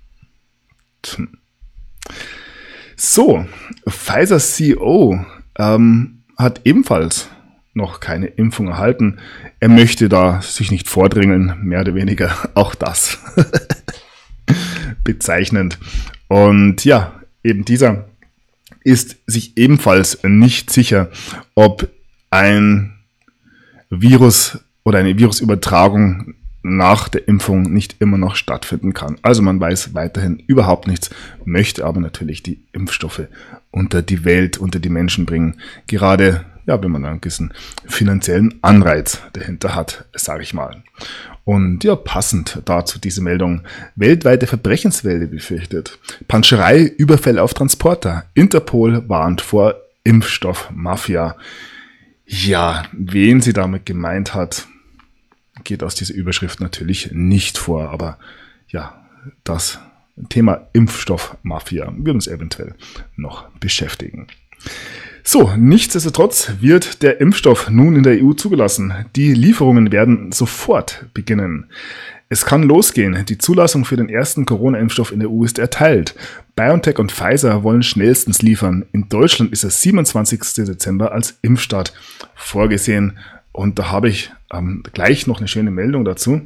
So, Pfizer CEO hat ebenfalls noch keine Impfung erhalten. Er möchte da sich nicht vordrängeln, mehr oder weniger auch das. Bezeichnend. Und ja, eben dieser ist sich ebenfalls nicht sicher, ob ein Virus oder eine Virusübertragung nach der Impfung nicht immer noch stattfinden kann. Also man weiß weiterhin überhaupt nichts, möchte aber natürlich die Impfstoffe unter die Welt, unter die Menschen bringen. Gerade, ja, wenn man einen gewissen finanziellen Anreiz dahinter hat, sage ich mal. Und ja, passend dazu diese Meldung. Weltweite Verbrechenswelle befürchtet. Panscherei, Überfälle auf Transporter. Interpol warnt vor Impfstoffmafia. Ja, wen sie damit gemeint hat, geht aus dieser Überschrift natürlich nicht vor. Aber ja, das Thema Impfstoffmafia wird uns eventuell noch beschäftigen. So, nichtsdestotrotz wird der Impfstoff nun in der EU zugelassen. Die Lieferungen werden sofort beginnen. Es kann losgehen. Die Zulassung für den ersten Corona-Impfstoff in der EU ist erteilt. BioNTech und Pfizer wollen schnellstens liefern. In Deutschland ist der 27. Dezember als Impfstart vorgesehen. Und da habe ich gleich noch eine schöne Meldung dazu.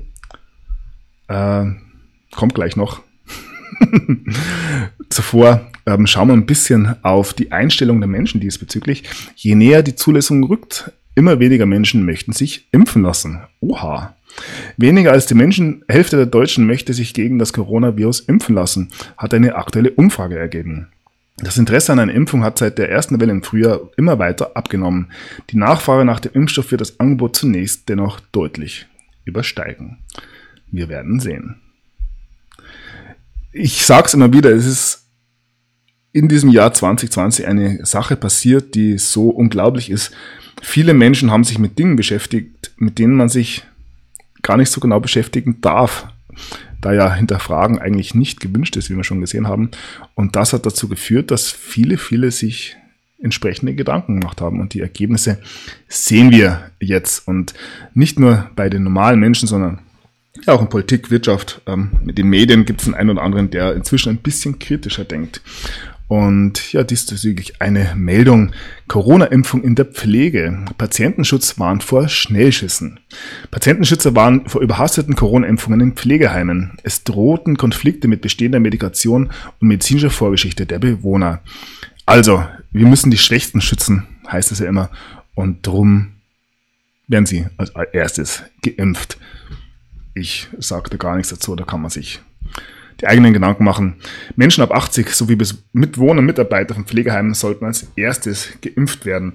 Kommt gleich noch. Zuvor schauen wir ein bisschen auf die Einstellung der Menschen diesbezüglich. Je näher die Zulassung rückt, immer weniger Menschen möchten sich impfen lassen. Oha. Weniger als die Hälfte der Deutschen möchte sich gegen das Coronavirus impfen lassen, hat eine aktuelle Umfrage ergeben. Das Interesse an einer Impfung hat seit der ersten Welle im Frühjahr immer weiter abgenommen. Die Nachfrage nach dem Impfstoff wird das Angebot zunächst dennoch deutlich übersteigen. Wir werden sehen. Ich sage es immer wieder, es ist in diesem Jahr 2020 eine Sache passiert, die so unglaublich ist. Viele Menschen haben sich mit Dingen beschäftigt, mit denen man sich gar nicht so genau beschäftigen darf, da ja Hinterfragen eigentlich nicht gewünscht ist, wie wir schon gesehen haben. Und das hat dazu geführt, dass viele sich entsprechende Gedanken gemacht haben. Und die Ergebnisse sehen wir jetzt. Und nicht nur bei den normalen Menschen, sondern ja, auch in Politik, Wirtschaft, mit den Medien gibt es den einen oder anderen, der inzwischen ein bisschen kritischer denkt. Und ja, diesbezüglich eine Meldung. Corona-Impfung in der Pflege. Patientenschutz warnt vor Schnellschüssen. Patientenschützer warnen vor überhasteten Corona-Impfungen in Pflegeheimen. Es drohten Konflikte mit bestehender Medikation und medizinischer Vorgeschichte der Bewohner. Also, wir müssen die Schwächsten schützen, heißt es ja immer. Und drum werden sie als erstes geimpft. Ich sagte gar nichts dazu, da kann man sich die eigenen Gedanken machen. Menschen ab 80 sowie Mitwohner und Mitarbeiter von Pflegeheimen sollten als erstes geimpft werden.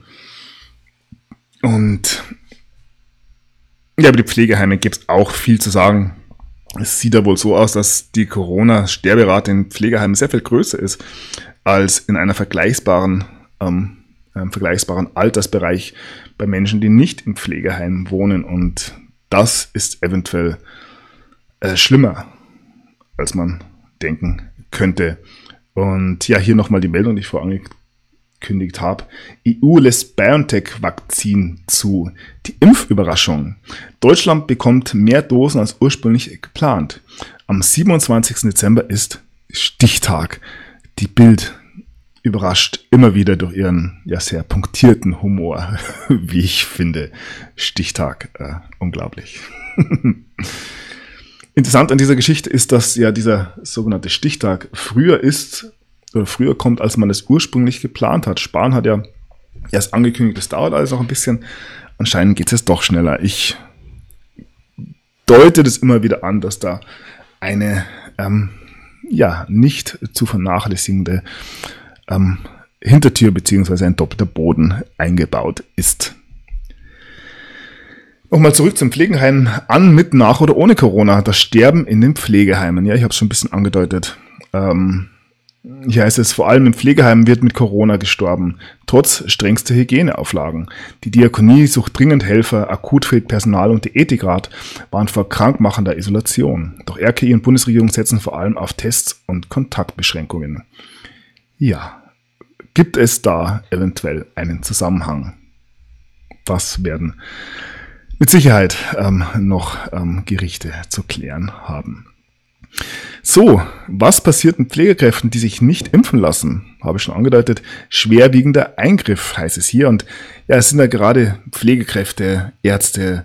Und ja, über die Pflegeheime gibt es auch viel zu sagen. Es sieht ja wohl so aus, dass die Corona-Sterberate in Pflegeheimen sehr viel größer ist als in einem vergleichbaren Altersbereich bei Menschen, die nicht im Pflegeheim wohnen. Und das ist eventuell schlimmer, als man denken könnte. Und ja, hier nochmal die Meldung, die ich vorangekündigt habe. EU lässt BioNTech-Vakzin zu. Die Impfüberraschung. Deutschland bekommt mehr Dosen als ursprünglich geplant. Am 27. Dezember ist Stichtag. Die Bild überrascht immer wieder durch ihren ja sehr punktierten Humor, wie ich finde. Stichtag, unglaublich. Interessant an dieser Geschichte ist, dass ja dieser sogenannte Stichtag früher kommt, als man es ursprünglich geplant hat. Spahn hat ja erst angekündigt, es dauert alles noch ein bisschen. Anscheinend geht es jetzt doch schneller. Ich deute das immer wieder an, dass da eine nicht zu vernachlässigende Hintertür bzw. ein doppelter Boden eingebaut ist. Nochmal zurück zum Pflegeheim. An, mit, nach oder ohne Corona. Das Sterben in den Pflegeheimen. Ja, ich habe es schon ein bisschen angedeutet. Hier heißt es, vor allem im Pflegeheim wird mit Corona gestorben, trotz strengster Hygieneauflagen. Die Diakonie sucht dringend Helfer, akut fehlt Personal und die Ethikrat waren vor krankmachender Isolation. Doch RKI und Bundesregierung setzen vor allem auf Tests und Kontaktbeschränkungen. Ja, gibt es da eventuell einen Zusammenhang? Das werden mit Sicherheit noch Gerichte zu klären haben. So, was passiert mit Pflegekräften, die sich nicht impfen lassen? Habe ich schon angedeutet. Schwerwiegender Eingriff heißt es hier. Und ja, es sind ja gerade Pflegekräfte, Ärzte,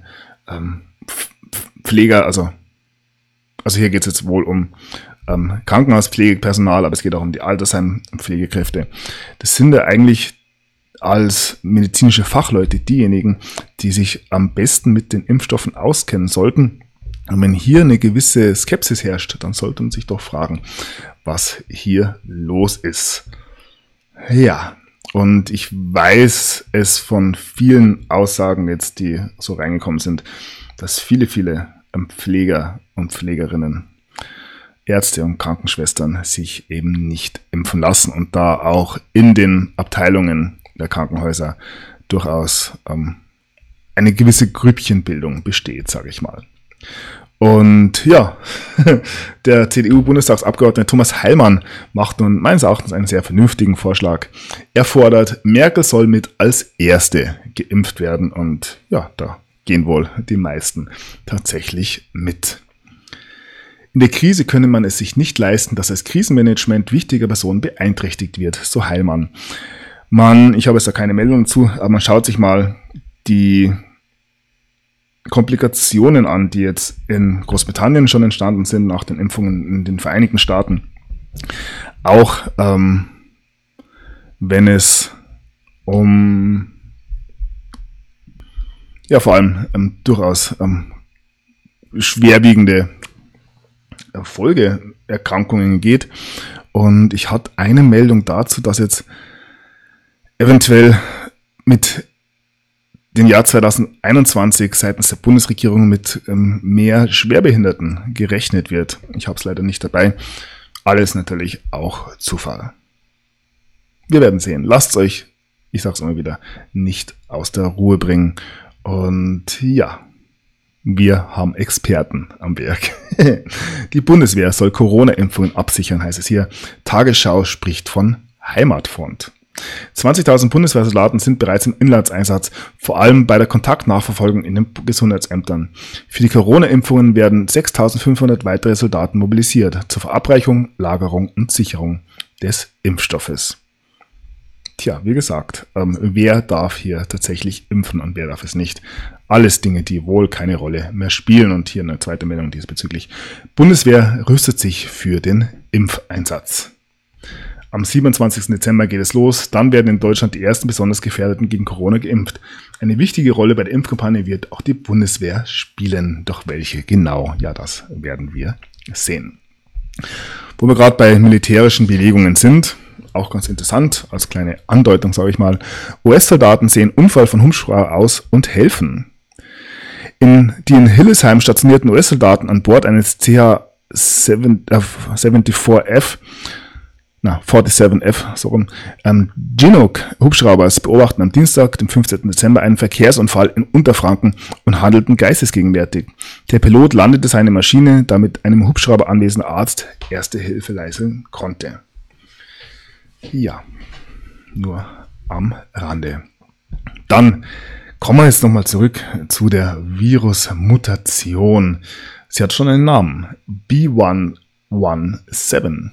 Pfleger, also hier geht es jetzt wohl um Krankenhauspflegepersonal, aber es geht auch um die Altersheimpflegekräfte. Das sind ja eigentlich als medizinische Fachleute diejenigen, die sich am besten mit den Impfstoffen auskennen sollten. Und wenn hier eine gewisse Skepsis herrscht, dann sollte man sich doch fragen, was hier los ist. Ja, und ich weiß es von vielen Aussagen jetzt, die so reingekommen sind, dass viele Pfleger und Pflegerinnen, Ärzte und Krankenschwestern sich eben nicht impfen lassen und da auch in den Abteilungen der Krankenhäuser durchaus eine gewisse Grüppchenbildung besteht, sage ich mal. Und ja, der CDU-Bundestagsabgeordnete Thomas Heilmann macht nun meines Erachtens einen sehr vernünftigen Vorschlag. Er fordert, Merkel soll mit als Erste geimpft werden und ja, da gehen wohl die meisten tatsächlich mit. In der Krise könne man es sich nicht leisten, dass das Krisenmanagement wichtiger Personen beeinträchtigt wird, so Heilmann. Ich habe jetzt da keine Meldung dazu, aber man schaut sich mal die Komplikationen an, die jetzt in Großbritannien schon entstanden sind nach den Impfungen in den Vereinigten Staaten. Auch wenn es um vor allem durchaus schwerwiegende Folgeerkrankungen geht. Und ich hatte eine Meldung dazu, dass jetzt eventuell mit dem Jahr 2021 seitens der Bundesregierung mit mehr Schwerbehinderten gerechnet wird. Ich habe es leider nicht dabei. Alles natürlich auch Zufall. Wir werden sehen. Lasst euch, ich sage es immer wieder, nicht aus der Ruhe bringen. Und ja, wir haben Experten am Werk. Die Bundeswehr soll Corona-Impfungen absichern, heißt es hier. Tagesschau spricht von Heimatfront. 20.000 Bundeswehrsoldaten sind bereits im Inlandseinsatz, vor allem bei der Kontaktnachverfolgung in den Gesundheitsämtern. Für die Corona-Impfungen werden 6.500 weitere Soldaten mobilisiert, zur Verabreichung, Lagerung und Sicherung des Impfstoffes. Tja, wie gesagt, wer darf hier tatsächlich impfen und wer darf es nicht? Alles Dinge, die wohl keine Rolle mehr spielen. Und hier eine zweite Meldung diesbezüglich. Bundeswehr rüstet sich für den Impfeinsatz. Am 27. Dezember geht es los. Dann werden in Deutschland die ersten besonders Gefährdeten gegen Corona geimpft. Eine wichtige Rolle bei der Impfkampagne wird auch die Bundeswehr spielen. Doch welche genau? Ja, das werden wir sehen. Wo wir gerade bei militärischen Bewegungen sind, auch ganz interessant, als kleine Andeutung sage ich mal, US-Soldaten sehen Unfall von Hubschrauber aus und helfen. Die in Hillesheim stationierten US-Soldaten an Bord eines CH-47F Chinook-Hubschraubers beobachten am Dienstag, dem 15. Dezember, einen Verkehrsunfall in Unterfranken und handelten geistesgegenwärtig. Der Pilot landete seine Maschine, da mit einem Hubschrauber anwesender Arzt erste Hilfe leisten konnte. Ja, nur am Rande. Dann kommen wir jetzt nochmal zurück zu der Virusmutation. Sie hat schon einen Namen. B117.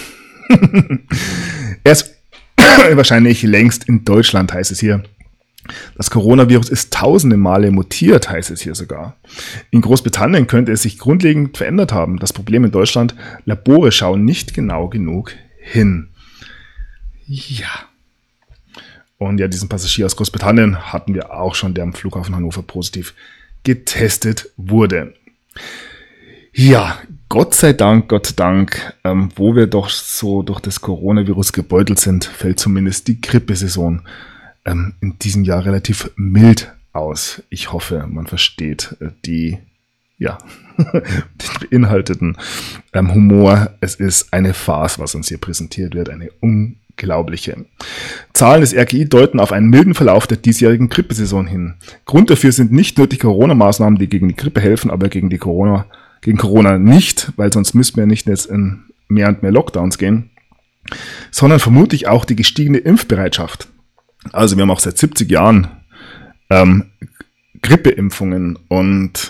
Er ist wahrscheinlich längst in Deutschland, heißt es hier. Das Coronavirus ist tausende Male mutiert, heißt es hier sogar. In Großbritannien könnte es sich grundlegend verändert haben. Das Problem in Deutschland, Labore schauen nicht genau genug hin. Ja. Und ja, diesen Passagier aus Großbritannien hatten wir auch schon, der am Flughafen Hannover positiv getestet wurde. Ja, Gott sei Dank, wo wir doch so durch das Coronavirus gebeutelt sind, fällt zumindest die Grippesaison in diesem Jahr relativ mild aus. Ich hoffe, man versteht die ja, den beinhalteten Humor. Es ist eine Farce, was uns hier präsentiert wird, eine unglaubliche. Zahlen des RKI deuten auf einen milden Verlauf der diesjährigen Grippesaison hin. Grund dafür sind nicht nur die Corona-Maßnahmen, die gegen die Grippe helfen, aber gegen Corona nicht, weil sonst müssten wir nicht jetzt in mehr und mehr Lockdowns gehen, sondern vermutlich auch die gestiegene Impfbereitschaft. Also wir haben auch seit 70 Jahren Grippeimpfungen und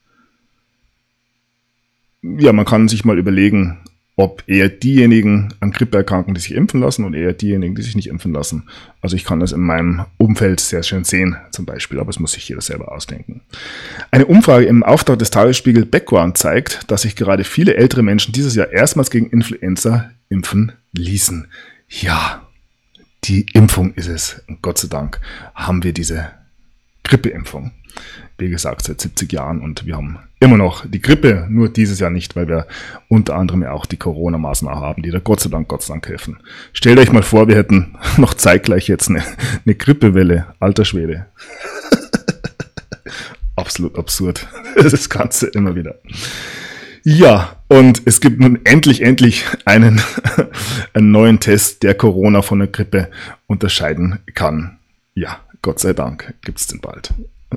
ja, man kann sich mal überlegen, ob eher diejenigen an Grippe erkranken, die sich impfen lassen, und eher diejenigen, die sich nicht impfen lassen. Also ich kann das in meinem Umfeld sehr schön sehen, zum Beispiel, aber es muss sich jeder selber ausdenken. Eine Umfrage im Auftrag des Tagesspiegel Background zeigt, dass sich gerade viele ältere Menschen dieses Jahr erstmals gegen Influenza impfen ließen. Ja, die Impfung ist es. Und Gott sei Dank haben wir diese Grippeimpfung. Wie gesagt, seit 70 Jahren, und wir haben immer noch die Grippe, nur dieses Jahr nicht, weil wir unter anderem ja auch die Corona-Maßnahmen haben, die da Gott sei Dank helfen. Stellt euch mal vor, wir hätten noch zeitgleich jetzt eine Grippewelle, alter Schwede. Absolut absurd, das Ganze immer wieder. Ja, und es gibt nun endlich einen neuen Test, der Corona von der Grippe unterscheiden kann. Ja, Gott sei Dank gibt's den bald.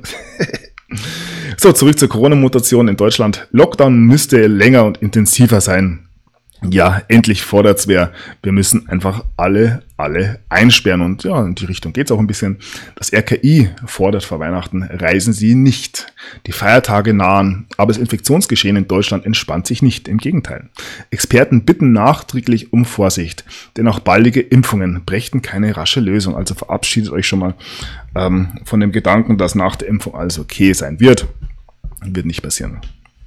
So, zurück zur Corona-Mutation in Deutschland. Lockdown müsste länger und intensiver sein. Ja, endlich fordert's wer. Wir müssen einfach alle einsperren. Und ja, in die Richtung geht's auch ein bisschen. Das RKI fordert vor Weihnachten, reisen Sie nicht. Die Feiertage nahen, aber das Infektionsgeschehen in Deutschland entspannt sich nicht. Im Gegenteil. Experten bitten nachträglich um Vorsicht, denn auch baldige Impfungen brächten keine rasche Lösung. Also verabschiedet euch schon mal von dem Gedanken, dass nach der Impfung alles okay sein wird. Wird nicht passieren.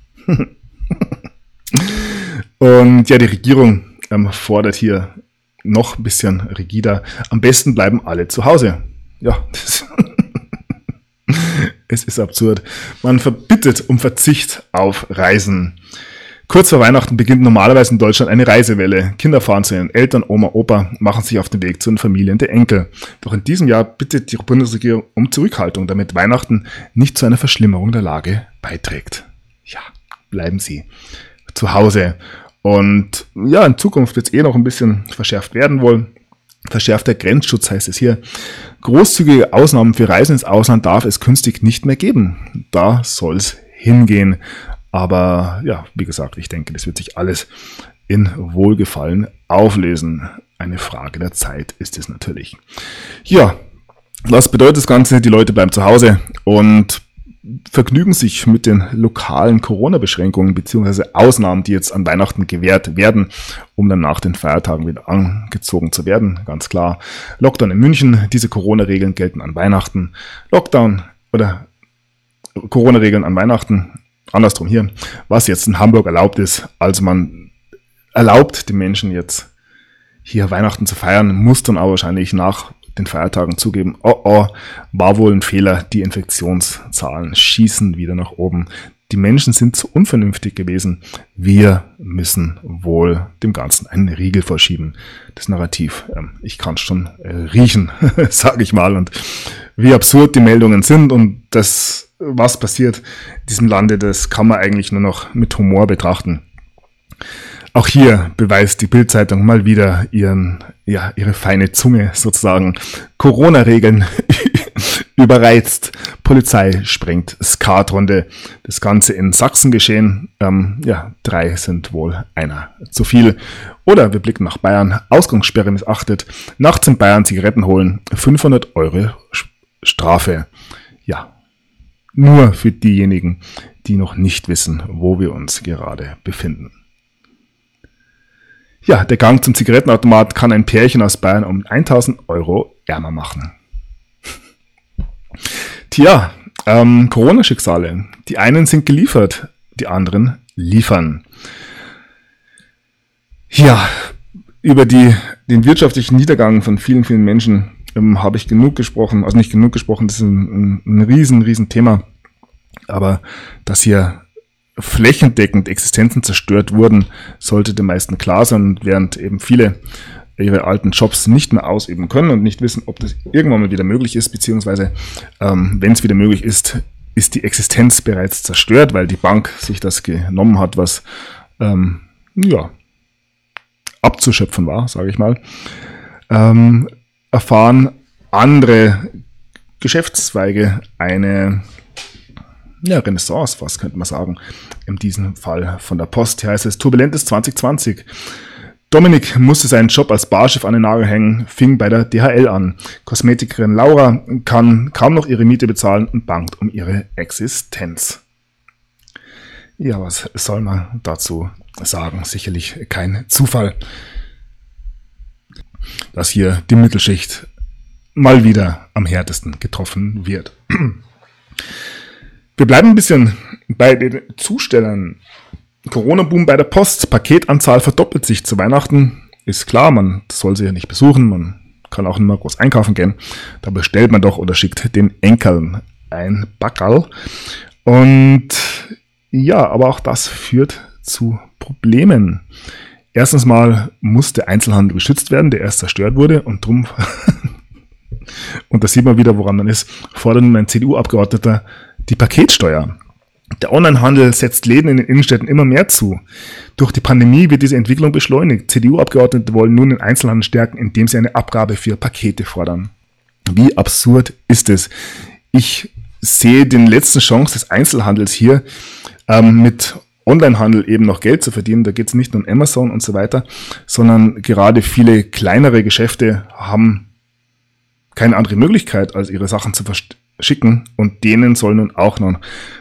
Und ja, die Regierung fordert hier noch ein bisschen rigider. Am besten bleiben alle zu Hause. Ja, es ist absurd. Man verbittet um Verzicht auf Reisen. Kurz vor Weihnachten beginnt normalerweise in Deutschland eine Reisewelle. Kinder fahren zu ihren Eltern, Oma, Opa, machen sich auf den Weg zu den Familien der Enkel. Doch in diesem Jahr bittet die Bundesregierung um Zurückhaltung, damit Weihnachten nicht zu einer Verschlimmerung der Lage beiträgt. Ja, bleiben Sie zu Hause. Und ja, in Zukunft wird es noch ein bisschen verschärft werden wohl. Verschärfter Grenzschutz heißt es hier. Großzügige Ausnahmen für Reisen ins Ausland darf es künftig nicht mehr geben. Da soll es hingehen. Aber ja, wie gesagt, ich denke, das wird sich alles in Wohlgefallen auflösen. Eine Frage der Zeit ist es natürlich. Ja, was bedeutet das Ganze? Die Leute bleiben zu Hause und vergnügen sich mit den lokalen Corona-Beschränkungen bzw. Ausnahmen, die jetzt an Weihnachten gewährt werden, um dann nach den Feiertagen wieder angezogen zu werden. Ganz klar, Lockdown in München, diese Corona-Regeln gelten an Weihnachten. Lockdown oder Corona-Regeln an Weihnachten, andersrum hier, was jetzt in Hamburg erlaubt ist. Also man erlaubt den Menschen jetzt hier Weihnachten zu feiern, muss dann aber wahrscheinlich nach den Feiertagen zugeben, war wohl ein Fehler, die Infektionszahlen schießen wieder nach oben. Die Menschen sind zu unvernünftig gewesen. Wir müssen wohl dem Ganzen einen Riegel vorschieben. Das Narrativ, ich kann es schon riechen, sage ich mal. Und wie absurd die Meldungen sind und das, was passiert in diesem Lande, das kann man eigentlich nur noch mit Humor betrachten. Auch hier beweist die Bild-Zeitung mal wieder ihre feine Zunge sozusagen. Corona-Regeln überreizt. Polizei sprengt Skatrunde. Das Ganze in Sachsen geschehen. 3 sind wohl einer zu viel. Oder wir blicken nach Bayern. Ausgangssperre missachtet. Nachts in Bayern Zigaretten holen. 500 € Strafe. Ja, nur für diejenigen, die noch nicht wissen, wo wir uns gerade befinden. Ja, der Gang zum Zigarettenautomat kann ein Pärchen aus Bayern um 1.000 € ärmer machen. Tja, Corona-Schicksale. Die einen sind geliefert, die anderen liefern. Ja, über den wirtschaftlichen Niedergang von vielen, vielen Menschen habe ich genug gesprochen. Also nicht genug gesprochen, das ist ein riesen Thema. Aber dass hier flächendeckend Existenzen zerstört wurden, sollte den meisten klar sein. Und während eben viele ihre alten Jobs nicht mehr ausüben können und nicht wissen, ob das irgendwann mal wieder möglich ist, beziehungsweise wenn es wieder möglich ist, ist die Existenz bereits zerstört, weil die Bank sich das genommen hat, was abzuschöpfen war, sage ich mal, erfahren andere Geschäftszweige eine Renaissance, was könnte man sagen, in diesem Fall von der Post. Hier heißt es, turbulentes 2020. Dominik musste seinen Job als Barchef an den Nagel hängen, fing bei der DHL an. Kosmetikerin Laura kann kaum noch ihre Miete bezahlen und bangt um ihre Existenz. Ja, was soll man dazu sagen? Sicherlich kein Zufall, dass hier die Mittelschicht mal wieder am härtesten getroffen wird. Wir bleiben ein bisschen bei den Zustellern. Corona-Boom bei der Post, Paketanzahl verdoppelt sich zu Weihnachten. Ist klar, man soll sie ja nicht besuchen, man kann auch nicht mehr groß einkaufen gehen. Da bestellt man doch oder schickt den Enkeln ein Backerl. Und ja, aber auch das führt zu Problemen. Erstens mal muss der Einzelhandel geschützt werden, der erst zerstört wurde und drum, und da sieht man wieder, woran man ist, fordert mein CDU-Abgeordneter die Paketsteuer. Der Onlinehandel setzt Läden in den Innenstädten immer mehr zu. Durch die Pandemie wird diese Entwicklung beschleunigt. CDU-Abgeordnete wollen nun den Einzelhandel stärken, indem sie eine Abgabe für Pakete fordern. Wie absurd ist es? Ich sehe den letzten Chance des Einzelhandels hier, mit Onlinehandel eben noch Geld zu verdienen. Da geht es nicht nur um Amazon und so weiter, sondern gerade viele kleinere Geschäfte haben keine andere Möglichkeit, als ihre Sachen zu verschicken, und denen soll nun auch noch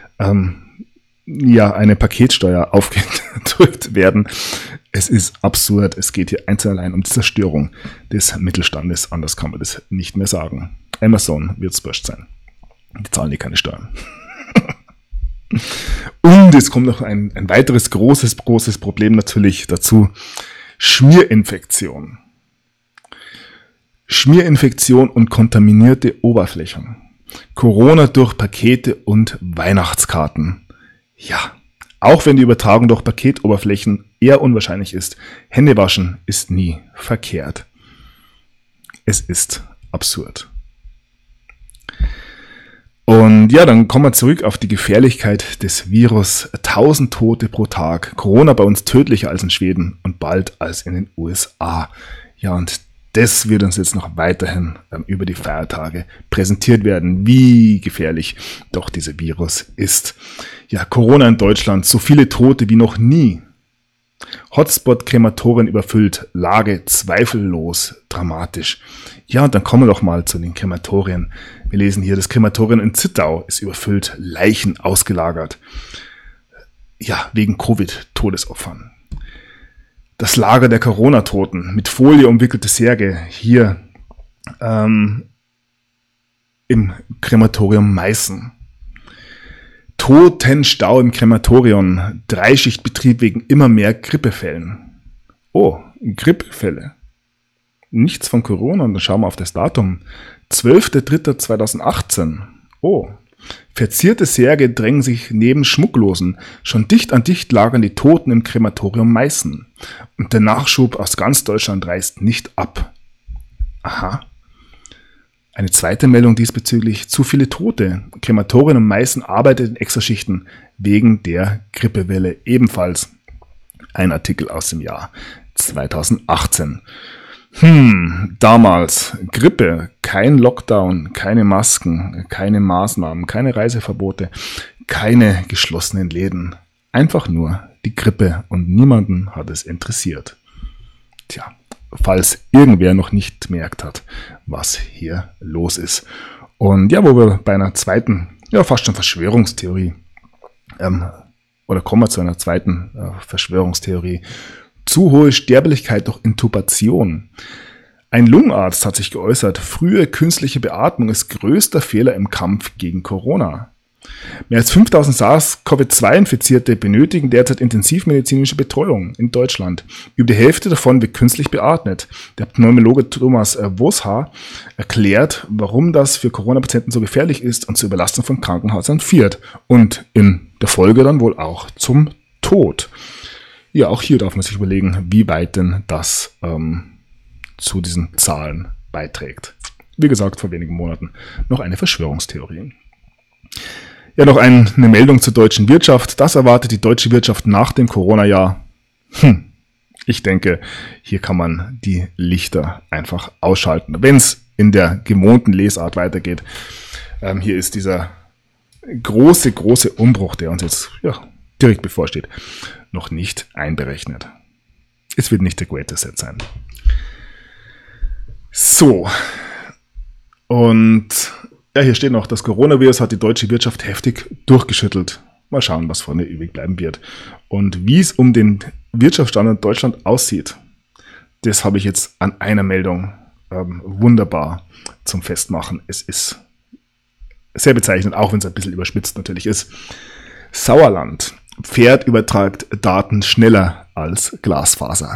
eine Paketsteuer aufgedrückt werden. Es ist absurd. Es geht hier einzig allein um die Zerstörung des Mittelstandes. Anders kann man das nicht mehr sagen. Amazon wird es wurscht sein. Die zahlen hier keine Steuern. Und es kommt noch ein weiteres großes Problem natürlich dazu. Schmierinfektion. Schmierinfektion und kontaminierte Oberflächen. Corona durch Pakete und Weihnachtskarten. Ja, auch wenn die Übertragung durch Paketoberflächen eher unwahrscheinlich ist, Händewaschen ist nie verkehrt. Es ist absurd. Und ja, dann kommen wir zurück auf die Gefährlichkeit des Virus. 1000 Tote pro Tag. Corona bei uns tödlicher als in Schweden und bald als in den USA. Ja, und das wird uns jetzt noch weiterhin über die Feiertage präsentiert werden, wie gefährlich doch dieser Virus ist. Ja, Corona in Deutschland, so viele Tote wie noch nie. Hotspot-Krematorien überfüllt, Lage zweifellos dramatisch. Ja, und dann kommen wir doch mal zu den Krematorien. Wir lesen hier, das Krematorium in Zittau ist überfüllt, Leichen ausgelagert. Ja, wegen Covid-Todesopfern. Das Lager der Corona-Toten mit Folie umwickelte Särge hier im Krematorium Meißen. Totenstau im Krematorium, Dreischichtbetrieb wegen immer mehr Grippefällen. Oh, Grippefälle. Nichts von Corona, und dann schauen wir auf das Datum. 12.03.2018. Oh, verzierte Särge drängen sich neben Schmucklosen. Schon dicht an dicht lagern die Toten im Krematorium Meißen. Und der Nachschub aus ganz Deutschland reißt nicht ab. Aha. Eine zweite Meldung diesbezüglich: zu viele Tote. Krematorien und Meißen arbeitet in Extraschichten wegen der Grippewelle. Ebenfalls ein Artikel aus dem Jahr 2018. Damals Grippe, kein Lockdown, keine Masken, keine Maßnahmen, keine Reiseverbote, keine geschlossenen Läden. Einfach nur die Grippe, und niemanden hat es interessiert. Tja, falls irgendwer noch nicht gemerkt hat, was hier los ist. Und ja, wo wir bei einer zweiten, ja fast schon Verschwörungstheorie, oder kommen wir zu einer zweiten Verschwörungstheorie. Zu hohe Sterblichkeit durch Intubation. Ein Lungenarzt hat sich geäußert, frühe künstliche Beatmung ist größter Fehler im Kampf gegen Corona. Mehr als 5000 SARS-CoV-2-Infizierte benötigen derzeit intensivmedizinische Betreuung in Deutschland. Über die Hälfte davon wird künstlich beatmet. Der Pneumologe Thomas Woshaar erklärt, warum das für Corona-Patienten so gefährlich ist und zur Überlastung von Krankenhäusern führt. Und in der Folge dann wohl auch zum Tod. Ja, auch hier darf man sich überlegen, wie weit denn das zu diesen Zahlen beiträgt. Wie gesagt, vor wenigen Monaten noch eine Verschwörungstheorie. Ja, noch eine Meldung zur deutschen Wirtschaft. Das erwartet die deutsche Wirtschaft nach dem Corona-Jahr. Ich denke, hier kann man die Lichter einfach ausschalten, wenn es in der gewohnten Lesart weitergeht. Hier ist dieser große Umbruch, der uns jetzt direkt bevorsteht, noch nicht einberechnet. Es wird nicht der Great Reset sein. So. Und hier steht noch, das Coronavirus hat die deutsche Wirtschaft heftig durchgeschüttelt. Mal schauen, was vorne übrig bleiben wird. Und wie es um den Wirtschaftsstandort Deutschland aussieht, das habe ich jetzt an einer Meldung wunderbar zum Festmachen. Es ist sehr bezeichnend, auch wenn es ein bisschen überspitzt natürlich ist. Sauerland. Pferd übertragt Daten schneller als Glasfaser.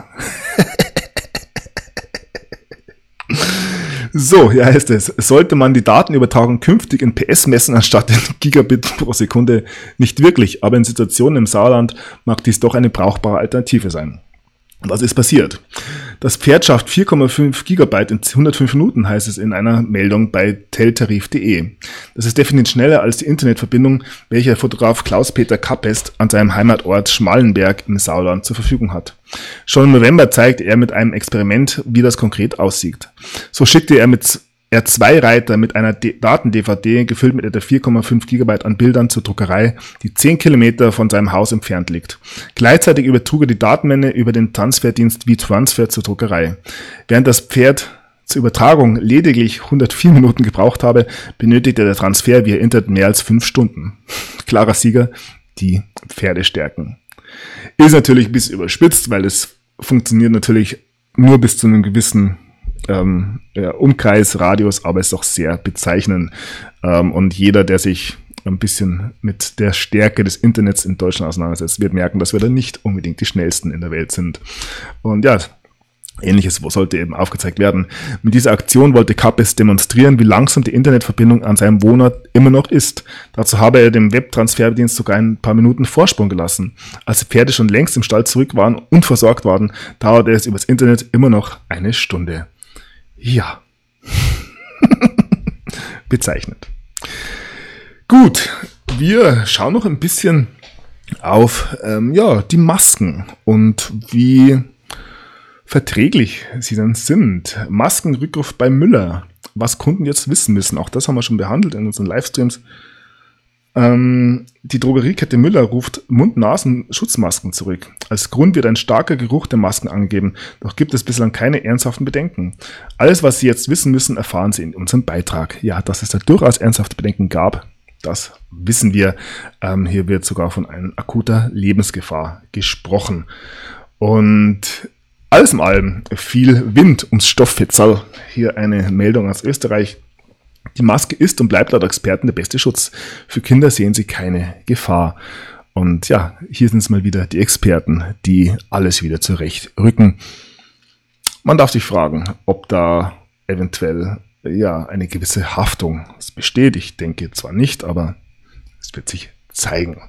So, hier heißt es, sollte man die Datenübertragung künftig in PS messen anstatt in Gigabit pro Sekunde? Nicht wirklich, aber in Situationen im Sauerland mag dies doch eine brauchbare Alternative sein. Was ist passiert? Das Pferd schafft 4,5 Gigabyte in 105 Minuten, heißt es in einer Meldung bei teltarif.de. Das ist definitiv schneller als die Internetverbindung, welche Fotograf Klaus-Peter Kappest an seinem Heimatort Schmallenberg im Sauerland zur Verfügung hat. Schon im November zeigte er mit einem Experiment, wie das konkret aussieht. So schickte er 2 Reiter mit einer Daten-DVD, gefüllt mit etwa 4,5 Gigabyte an Bildern zur Druckerei, die 10 Kilometer von seinem Haus entfernt liegt. Gleichzeitig übertrug er die Datenmenge über den Transferdienst WeTransfer zur Druckerei. Während das Pferd zur Übertragung lediglich 104 Minuten gebraucht habe, benötigte der Transfer via Internet mehr als 5 Stunden. Klarer Sieger, die Pferdestärken. Ist natürlich ein bisschen überspitzt, weil es funktioniert natürlich nur bis zu einem gewissen Umkreis, Radius, aber ist auch sehr bezeichnend. Und jeder, der sich ein bisschen mit der Stärke des Internets in Deutschland auseinandersetzt, wird merken, dass wir da nicht unbedingt die schnellsten in der Welt sind. Und ja, Ähnliches sollte eben aufgezeigt werden. Mit dieser Aktion wollte Kappes demonstrieren, wie langsam die Internetverbindung an seinem Wohnort immer noch ist. Dazu habe er dem Webtransferdienst sogar ein paar Minuten Vorsprung gelassen. Als die Pferde schon längst im Stall zurück waren und versorgt waren, dauerte es übers Internet immer noch eine Stunde. Ja. Bezeichnet. Gut, wir schauen noch ein bisschen auf die Masken und wie verträglich sie dann sind. Maskenrückruf bei Müller. Was Kunden jetzt wissen müssen. Auch das haben wir schon behandelt in unseren Livestreams. Die Drogeriekette Müller ruft Mund-Nasen-Schutzmasken zurück. Als Grund wird ein starker Geruch der Masken angegeben, doch gibt es bislang keine ernsthaften Bedenken. Alles, was Sie jetzt wissen müssen, erfahren Sie in unserem Beitrag. Ja, dass es da durchaus ernsthafte Bedenken gab, das wissen wir. Hier wird sogar von einer akuter Lebensgefahr gesprochen. Und alles in allem viel Wind ums Stofffetzel. Hier eine Meldung aus Österreich. Die Maske ist und bleibt laut Experten der beste Schutz. Für Kinder sehen sie keine Gefahr. Und ja, hier sind es mal wieder die Experten, die alles wieder zurechtrücken. Man darf sich fragen, ob da eventuell eine gewisse Haftung besteht. Ich denke zwar nicht, aber es wird sich zeigen.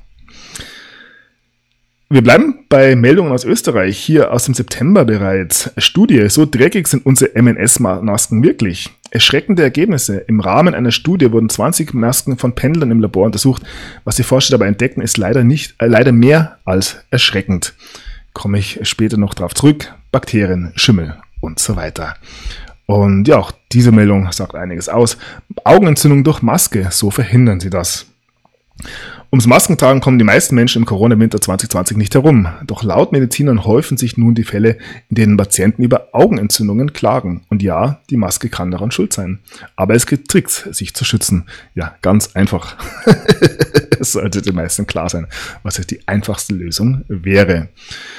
Wir bleiben bei Meldungen aus Österreich, hier aus dem September bereits. Studie, so dreckig sind unsere MNS-Masken wirklich. Erschreckende Ergebnisse. Im Rahmen einer Studie wurden 20 Masken von Pendlern im Labor untersucht. Was die Forscher dabei entdeckten, ist leider mehr als erschreckend. Komme ich später noch drauf zurück. Bakterien, Schimmel und so weiter. Und ja, auch diese Meldung sagt einiges aus. Augenentzündung durch Maske, so verhindern sie das. Ums Maskentragen kommen die meisten Menschen im Corona-Winter 2020 nicht herum. Doch laut Medizinern häufen sich nun die Fälle, in denen Patienten über Augenentzündungen klagen. Und ja, die Maske kann daran schuld sein. Aber es gibt Tricks, sich zu schützen. Ja, ganz einfach. Es sollte den meisten klar sein, was jetzt die einfachste Lösung wäre.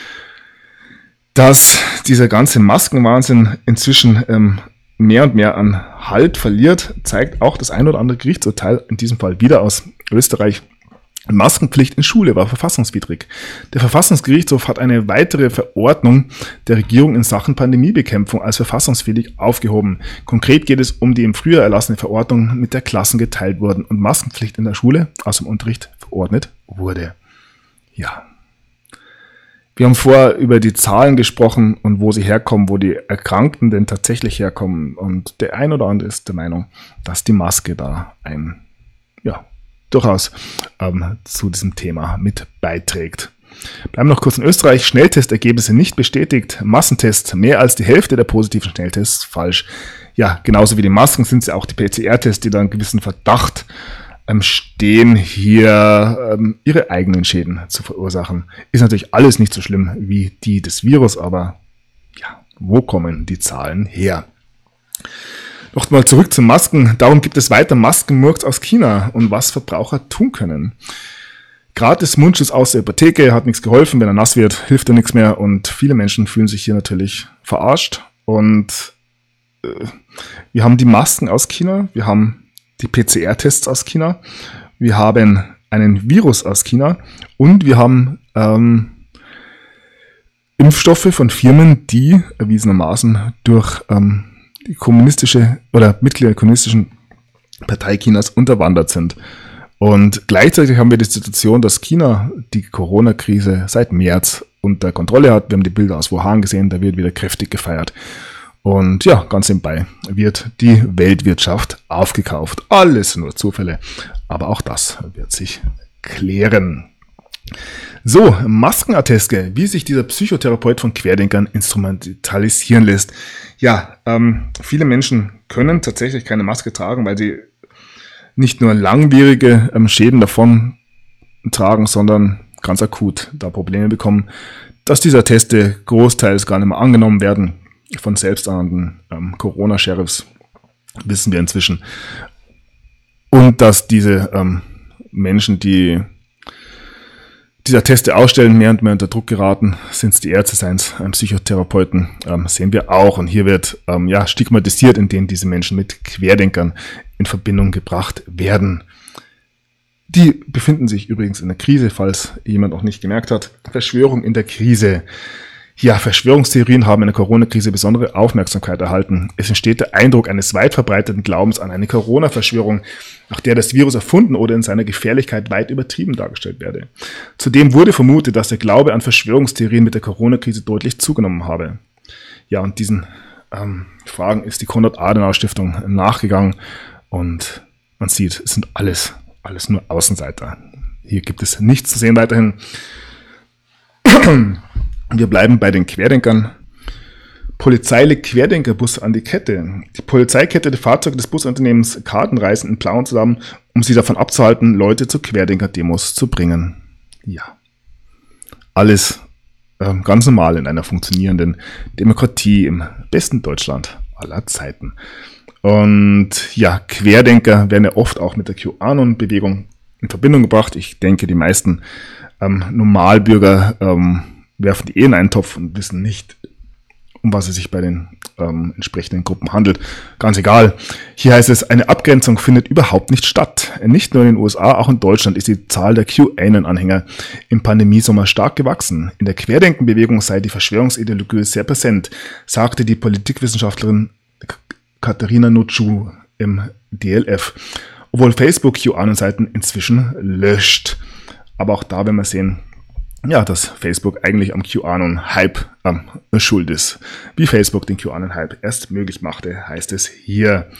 Dass dieser ganze Maskenwahnsinn inzwischen mehr und mehr an Halt verliert, zeigt auch das ein oder andere Gerichtsurteil, in diesem Fall wieder aus Österreich. Maskenpflicht in Schule war verfassungswidrig. Der Verfassungsgerichtshof hat eine weitere Verordnung der Regierung in Sachen Pandemiebekämpfung als verfassungswidrig aufgehoben. Konkret geht es um die im Frühjahr erlassene Verordnung, mit der Klassen geteilt wurden und Maskenpflicht in der Schule aus dem Unterricht verordnet wurde. Ja. Wir haben vorher über die Zahlen gesprochen und wo sie herkommen, wo die Erkrankten denn tatsächlich herkommen. Und der ein oder andere ist der Meinung, dass die Maske da durchaus zu diesem Thema mit beiträgt. Bleiben wir noch kurz in Österreich. Schnelltestergebnisse nicht bestätigt. Massentests, mehr als die Hälfte der positiven Schnelltests falsch. Ja, genauso wie die Masken sind es ja auch die PCR-Tests, die da einen gewissen Verdacht stehen, hier ihre eigenen Schäden zu verursachen. Ist natürlich alles nicht so schlimm wie die des Virus, aber ja, wo kommen die Zahlen her? Nochmal zurück zu Masken. Darum gibt es weiter Maskenmurks aus China und was Verbraucher tun können. Gratis Mundschutz aus der Apotheke hat nichts geholfen. Wenn er nass wird, hilft er nichts mehr. Und viele Menschen fühlen sich hier natürlich verarscht. Und wir haben die Masken aus China. Wir haben die PCR-Tests aus China. Wir haben einen Virus aus China. Und wir haben Impfstoffe von Firmen, die erwiesenermaßen durch die kommunistische oder Mitglieder der kommunistischen Partei Chinas unterwandert sind. Und gleichzeitig haben wir die Situation, dass China die Corona-Krise seit März unter Kontrolle hat. Wir haben die Bilder aus Wuhan gesehen, da wird wieder kräftig gefeiert. Und ja, ganz nebenbei wird die Weltwirtschaft aufgekauft. Alles nur Zufälle, aber auch das wird sich klären. So, Maskenatteste, wie sich dieser Psychotherapeut von Querdenkern instrumentalisieren lässt. Ja, viele Menschen können tatsächlich keine Maske tragen, weil sie nicht nur langwierige Schäden davon tragen, sondern ganz akut da Probleme bekommen, dass diese Atteste großteils gar nicht mehr angenommen werden von selbsternannten Corona-Sheriffs, wissen wir inzwischen. Und dass diese Menschen, die diese Atteste ausstellen, mehr und mehr unter Druck geraten, sind es die Ärzte, seien es Psychotherapeuten, sehen wir auch. Und hier wird stigmatisiert, indem diese Menschen mit Querdenkern in Verbindung gebracht werden. Die befinden sich übrigens in der Krise, falls jemand noch nicht gemerkt hat. Verschwörung in der Krise. Ja, Verschwörungstheorien haben in der Corona-Krise besondere Aufmerksamkeit erhalten. Es entsteht der Eindruck eines weit verbreiteten Glaubens an eine Corona-Verschwörung, nach der das Virus erfunden oder in seiner Gefährlichkeit weit übertrieben dargestellt werde. Zudem wurde vermutet, dass der Glaube an Verschwörungstheorien mit der Corona-Krise deutlich zugenommen habe. Ja, und diesen Fragen ist die Konrad-Adenauer-Stiftung nachgegangen und man sieht, es sind alles nur Außenseiter. Hier gibt es nichts zu sehen weiterhin. Wir bleiben bei den Querdenkern. Polizei legt Querdenkerbus an die Kette. Die Polizei kettete Fahrzeuge des Busunternehmens Kartenreisen in Plauen zusammen, um sie davon abzuhalten, Leute zu Querdenker-Demos zu bringen. Ja, alles ganz normal in einer funktionierenden Demokratie im besten Deutschland aller Zeiten. Und ja, Querdenker werden ja oft auch mit der QAnon-Bewegung in Verbindung gebracht. Ich denke, die meisten Normalbürger werfen die in einen Topf und wissen nicht, um was es sich bei den entsprechenden Gruppen handelt. Ganz egal. Hier heißt es, eine Abgrenzung findet überhaupt nicht statt. Nicht nur in den USA, auch in Deutschland ist die Zahl der QAnon-Anhänger im Pandemiesommer stark gewachsen. In der Querdenkenbewegung sei die Verschwörungsideologie sehr präsent, sagte die Politikwissenschaftlerin Katharina Nutschu im DLF. Obwohl Facebook QAnon-Seiten inzwischen löscht. Aber auch da werden wir sehen, ja, dass Facebook eigentlich am QAnon-Hype schuld ist. Wie Facebook den QAnon-Hype erst möglich machte, heißt es hier.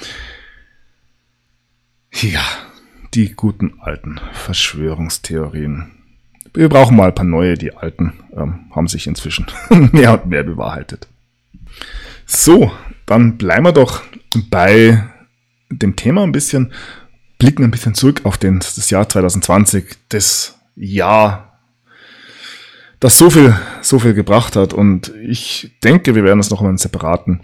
Ja, die guten alten Verschwörungstheorien. Wir brauchen mal ein paar neue, die alten haben sich inzwischen mehr und mehr bewahrheitet. So, dann bleiben wir doch bei dem Thema ein bisschen, blicken ein bisschen zurück auf das Jahr 2020, das Jahr, das so viel gebracht hat. Und ich denke, wir werden uns noch in einem separaten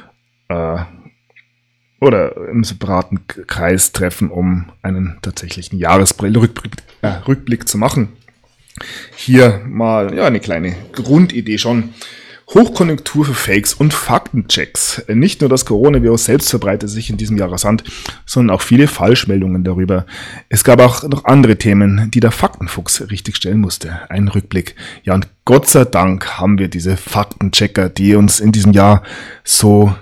oder im separaten Kreis treffen, um einen tatsächlichen Jahresrückblick zu machen. Hier mal eine kleine Grundidee schon. Hochkonjunktur für Fakes und Faktenchecks. Nicht nur das Coronavirus selbst verbreitet sich in diesem Jahr rasant, sondern auch viele Falschmeldungen darüber. Es gab auch noch andere Themen, die der Faktenfuchs richtigstellen musste. Ein Rückblick. Ja, und Gott sei Dank haben wir diese Faktenchecker, die uns in diesem Jahr so,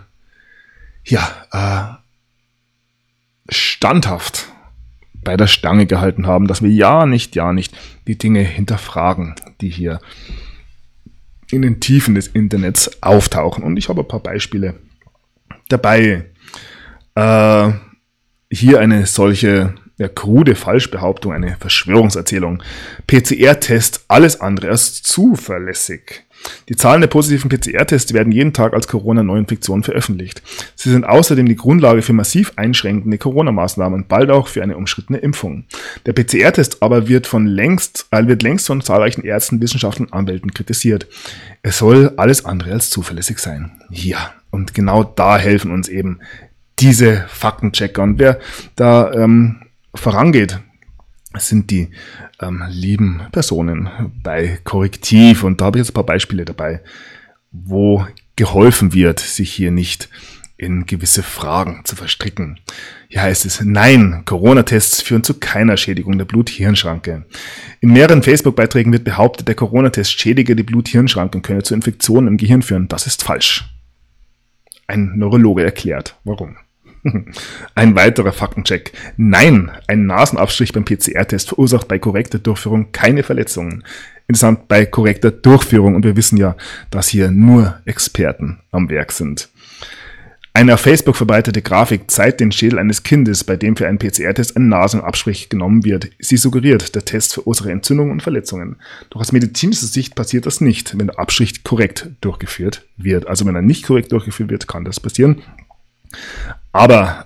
standhaft bei der Stange gehalten haben, dass wir ja nicht die Dinge hinterfragen, die hier in den Tiefen des Internets auftauchen. Und ich habe ein paar Beispiele dabei. Hier eine solche krude Falschbehauptung, eine Verschwörungserzählung. PCR-Test alles andere als zuverlässig. Die Zahlen der positiven PCR-Tests werden jeden Tag als Corona-Neuinfektion veröffentlicht. Sie sind außerdem die Grundlage für massiv einschränkende Corona-Maßnahmen und bald auch für eine umstrittene Impfung. Der PCR-Test aber wird längst von zahlreichen Ärzten, Wissenschaftlern und Anwälten kritisiert. Es soll alles andere als zuverlässig sein. Ja, und genau da helfen uns eben diese Faktenchecker. Und wer da vorangeht, sind die lieben Personen bei Korrektiv. Und da habe ich jetzt ein paar Beispiele dabei, wo geholfen wird, sich hier nicht in gewisse Fragen zu verstricken. Hier heißt es, nein, Corona-Tests führen zu keiner Schädigung der Blut-Hirn-Schranke. In mehreren Facebook-Beiträgen wird behauptet, der Corona-Test schädige die Blut-Hirn-Schranke und könne zu Infektionen im Gehirn führen. Das ist falsch. Ein Neurologe erklärt, warum. Ein weiterer Faktencheck. Nein, ein Nasenabstrich beim PCR-Test verursacht bei korrekter Durchführung keine Verletzungen. Insgesamt bei korrekter Durchführung, und wir wissen ja, dass hier nur Experten am Werk sind. Eine auf Facebook verbreitete Grafik zeigt den Schädel eines Kindes, bei dem für einen PCR-Test ein Nasenabstrich genommen wird. Sie suggeriert, der Test verursache Entzündungen und Verletzungen. Doch aus medizinischer Sicht passiert das nicht, wenn der Abstrich korrekt durchgeführt wird. Also wenn er nicht korrekt durchgeführt wird, kann das passieren. Aber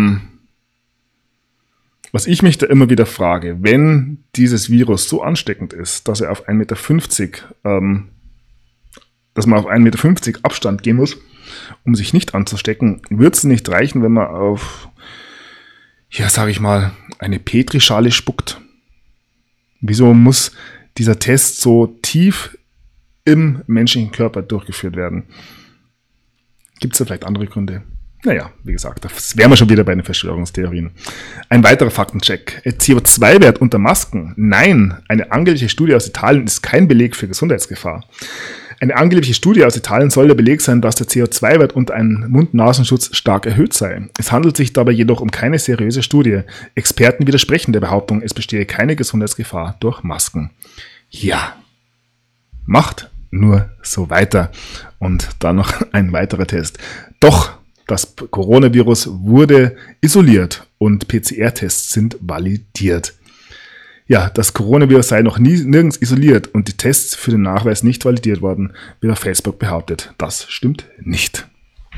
was ich mich da immer wieder frage, wenn dieses Virus so ansteckend ist, dass er auf 1,50 Meter, dass man auf 1,50 Meter Abstand gehen muss, um sich nicht anzustecken, wird es nicht reichen, wenn man auf, ja, sage ich mal, eine Petrischale spuckt. Wieso muss dieser Test so tief im menschlichen Körper durchgeführt werden? Gibt es da vielleicht andere Gründe? Naja, wie gesagt, das wären wir schon wieder bei den Verschwörungstheorien. Ein weiterer Faktencheck. CO2-Wert unter Masken? Nein, eine angebliche Studie aus Italien ist kein Beleg für Gesundheitsgefahr. Eine angebliche Studie aus Italien soll der Beleg sein, dass der CO2-Wert unter einem Mund-Nasenschutz stark erhöht sei. Es handelt sich dabei jedoch um keine seriöse Studie. Experten widersprechen der Behauptung, es bestehe keine Gesundheitsgefahr durch Masken. Ja, macht nur so weiter. Und dann noch ein weiterer Test. Doch, das Coronavirus wurde isoliert und PCR-Tests sind validiert. Ja, das Coronavirus sei noch nirgends isoliert und die Tests für den Nachweis nicht validiert worden, wird auf Facebook behauptet. Das stimmt nicht.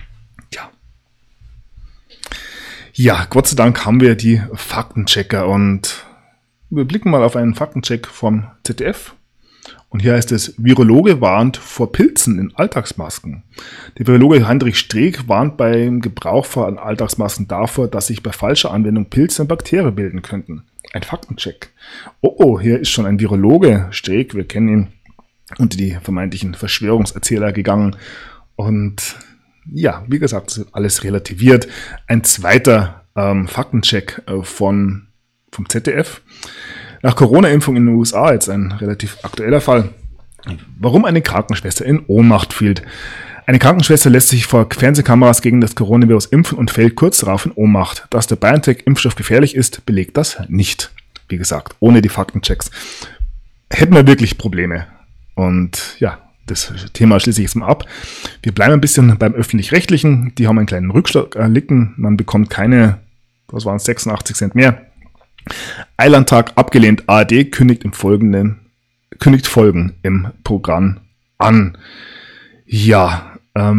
Ja, Gott sei Dank haben wir die Faktenchecker und wir blicken mal auf einen Faktencheck vom ZDF. Und hier heißt es, Virologe warnt vor Pilzen in Alltagsmasken. Der Virologe Heinrich Streeck warnt beim Gebrauch von Alltagsmasken davor, dass sich bei falscher Anwendung Pilze und Bakterien bilden könnten. Ein Faktencheck. Oh, hier ist schon ein Virologe, Streeck, wir kennen ihn, unter die vermeintlichen Verschwörungserzähler gegangen. Und ja, wie gesagt, es wird alles relativiert. Ein zweiter Faktencheck vom ZDF. Nach Corona-Impfung in den USA, jetzt ein relativ aktueller Fall, warum eine Krankenschwester in Ohnmacht fiel. Eine Krankenschwester lässt sich vor Fernsehkameras gegen das Coronavirus impfen und fällt kurz darauf in Ohnmacht. Dass der BioNTech-Impfstoff gefährlich ist, belegt das nicht. Wie gesagt, ohne die Faktenchecks hätten wir wirklich Probleme. Und ja, das Thema schließe ich jetzt mal ab. Wir bleiben ein bisschen beim Öffentlich-Rechtlichen. Die haben einen kleinen Rückschlag erlitten. Man bekommt keine, 86 Cent mehr. Eilandtag abgelehnt. ARD kündigt Folgen im Programm an. Ja,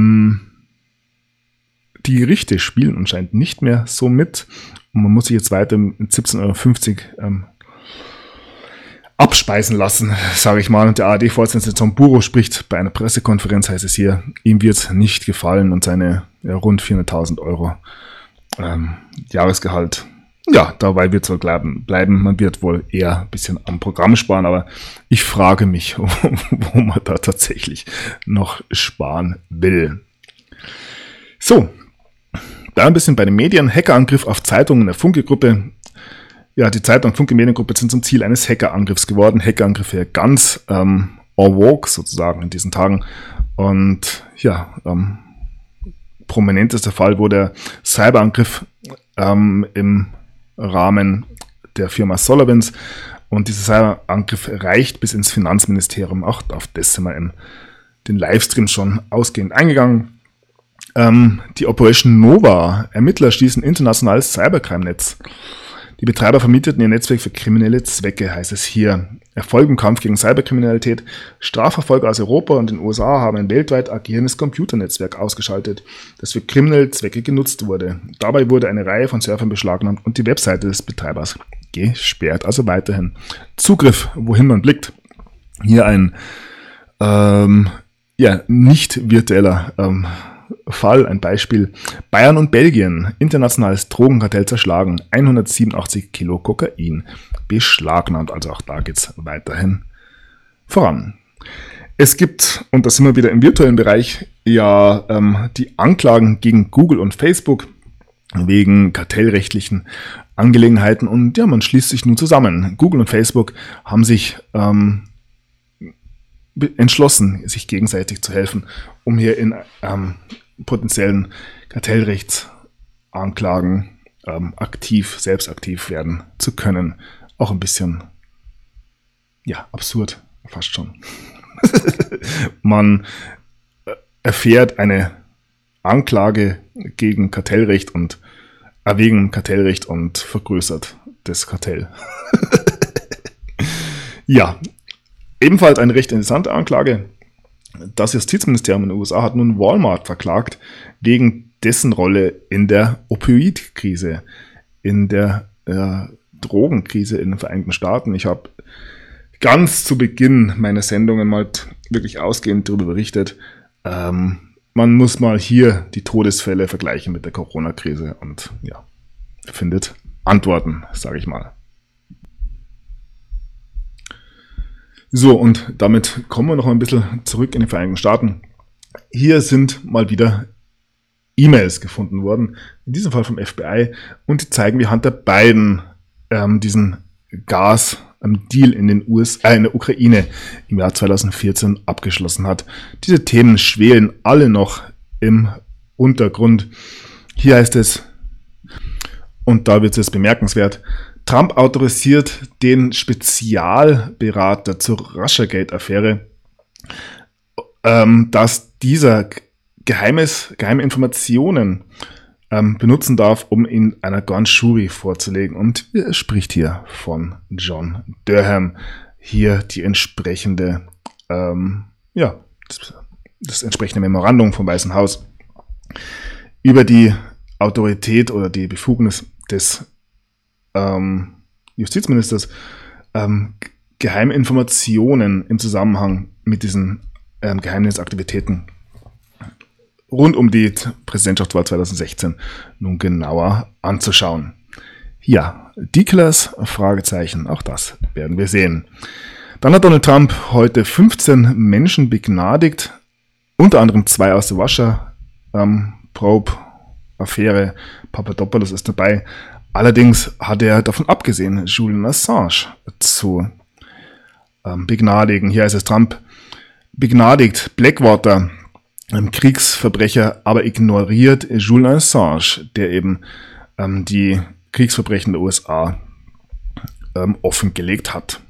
die Gerichte spielen anscheinend nicht mehr so mit. Und man muss sich jetzt weiter mit 17,50 € abspeisen lassen, sage ich mal. Und der ARD-Vorsitzende Tom Buro spricht bei einer Pressekonferenz, heißt es hier, ihm wird es nicht gefallen und seine rund 400.000 € Jahresgehalt. Ja, dabei wird es wohl bleiben. Man wird wohl eher ein bisschen am Programm sparen, aber ich frage mich, wo man da tatsächlich noch sparen will. So, da ein bisschen bei den Medien. Hackerangriff auf Zeitungen der Funke-Gruppe. Ja, die Zeitung Funke Mediengruppe sind zum Ziel eines Hackerangriffs geworden. Hackerangriffe ganz en vogue sozusagen in diesen Tagen. Und ja, prominentester Fall, wo der Cyberangriff im Rahmen der Firma SolarWinds, und dieser Cyberangriff reicht bis ins Finanzministerium. Auch auf das sind wir in den Livestream schon ausgehend eingegangen. Die Operation Nova. Ermittler schließen internationales Cybercrime-Netz. Die Betreiber vermieteten ihr Netzwerk für kriminelle Zwecke, heißt es hier. Erfolg im Kampf gegen Cyberkriminalität. Strafverfolger aus Europa und den USA haben ein weltweit agierendes Computernetzwerk ausgeschaltet, das für kriminelle Zwecke genutzt wurde. Dabei wurde eine Reihe von Servern beschlagnahmt und die Webseite des Betreibers gesperrt. Also weiterhin Zugriff, wohin man blickt. Hier ein nicht virtueller Fall, ein Beispiel. Bayern und Belgien, internationales Drogenkartell zerschlagen, 187 Kilo Kokain beschlagnahmt. Also auch da geht es weiterhin voran. Es gibt, und da sind wir wieder im virtuellen Bereich, die Anklagen gegen Google und Facebook wegen kartellrechtlichen Angelegenheiten und man schließt sich nun zusammen. Google und Facebook haben sich entschlossen, sich gegenseitig zu helfen, um hier in potenziellen Kartellrechtsanklagen selbst aktiv werden zu können. Auch ein bisschen, absurd, fast schon. Man erfährt eine Anklage gegen Kartellrecht und wegen Kartellrecht und vergrößert das Kartell. Ebenfalls eine recht interessante Anklage. Das Justizministerium in den USA hat nun Walmart verklagt wegen dessen Rolle in der Opioidkrise, in der Drogenkrise in den Vereinigten Staaten. Ich habe ganz zu Beginn meiner Sendungen mal wirklich ausgehend darüber berichtet. Man muss mal hier die Todesfälle vergleichen mit der Corona-Krise und findet Antworten, sage ich mal. So, und damit kommen wir noch ein bisschen zurück in die Vereinigten Staaten. Hier sind mal wieder E-Mails gefunden worden, in diesem Fall vom FBI, und die zeigen, wie Hunter Biden diesen Gas-Deal in der Ukraine im Jahr 2014 abgeschlossen hat. Diese Themen schwelen alle noch im Untergrund. Hier heißt es, und da wird es jetzt bemerkenswert, Trump autorisiert den Spezialberater zur Russiagate-Affäre, dass dieser geheime Informationen benutzen darf, um in einer Grand Jury vorzulegen. Und er spricht hier von John Durham. Hier die entsprechende, das entsprechende Memorandum vom Weißen Haus über die Autorität oder die Befugnis des Justizministers, geheime Informationen im Zusammenhang mit diesen Geheimnisaktivitäten rund um die Präsidentschaftswahl 2016 nun genauer anzuschauen. Ja, Declarations? Fragezeichen, auch das werden wir sehen. Dann hat Donald Trump heute 15 Menschen begnadigt, unter anderem 2 aus der Russia-Probe-Affäre. Papadopoulos ist dabei. Allerdings hat er davon abgesehen, Julian Assange zu begnadigen. Hier heißt es, Trump begnadigt Blackwater, Kriegsverbrecher, aber ignoriert Julian Assange, der eben die Kriegsverbrechen der USA offengelegt hat.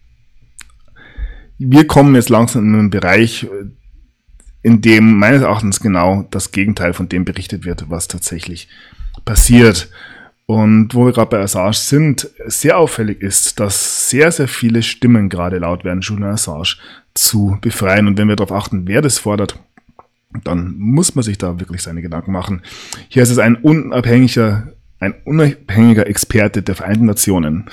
Wir kommen jetzt langsam in einen Bereich, in dem meines Erachtens genau das Gegenteil von dem berichtet wird, was tatsächlich passiert. Und wo wir gerade bei Assange sind, sehr auffällig ist, dass sehr, sehr viele Stimmen gerade laut werden, Julian Assange zu befreien. Und wenn wir darauf achten, wer das fordert, dann muss man sich da wirklich seine Gedanken machen. Hier ist es ein unabhängiger Experte der Vereinten Nationen,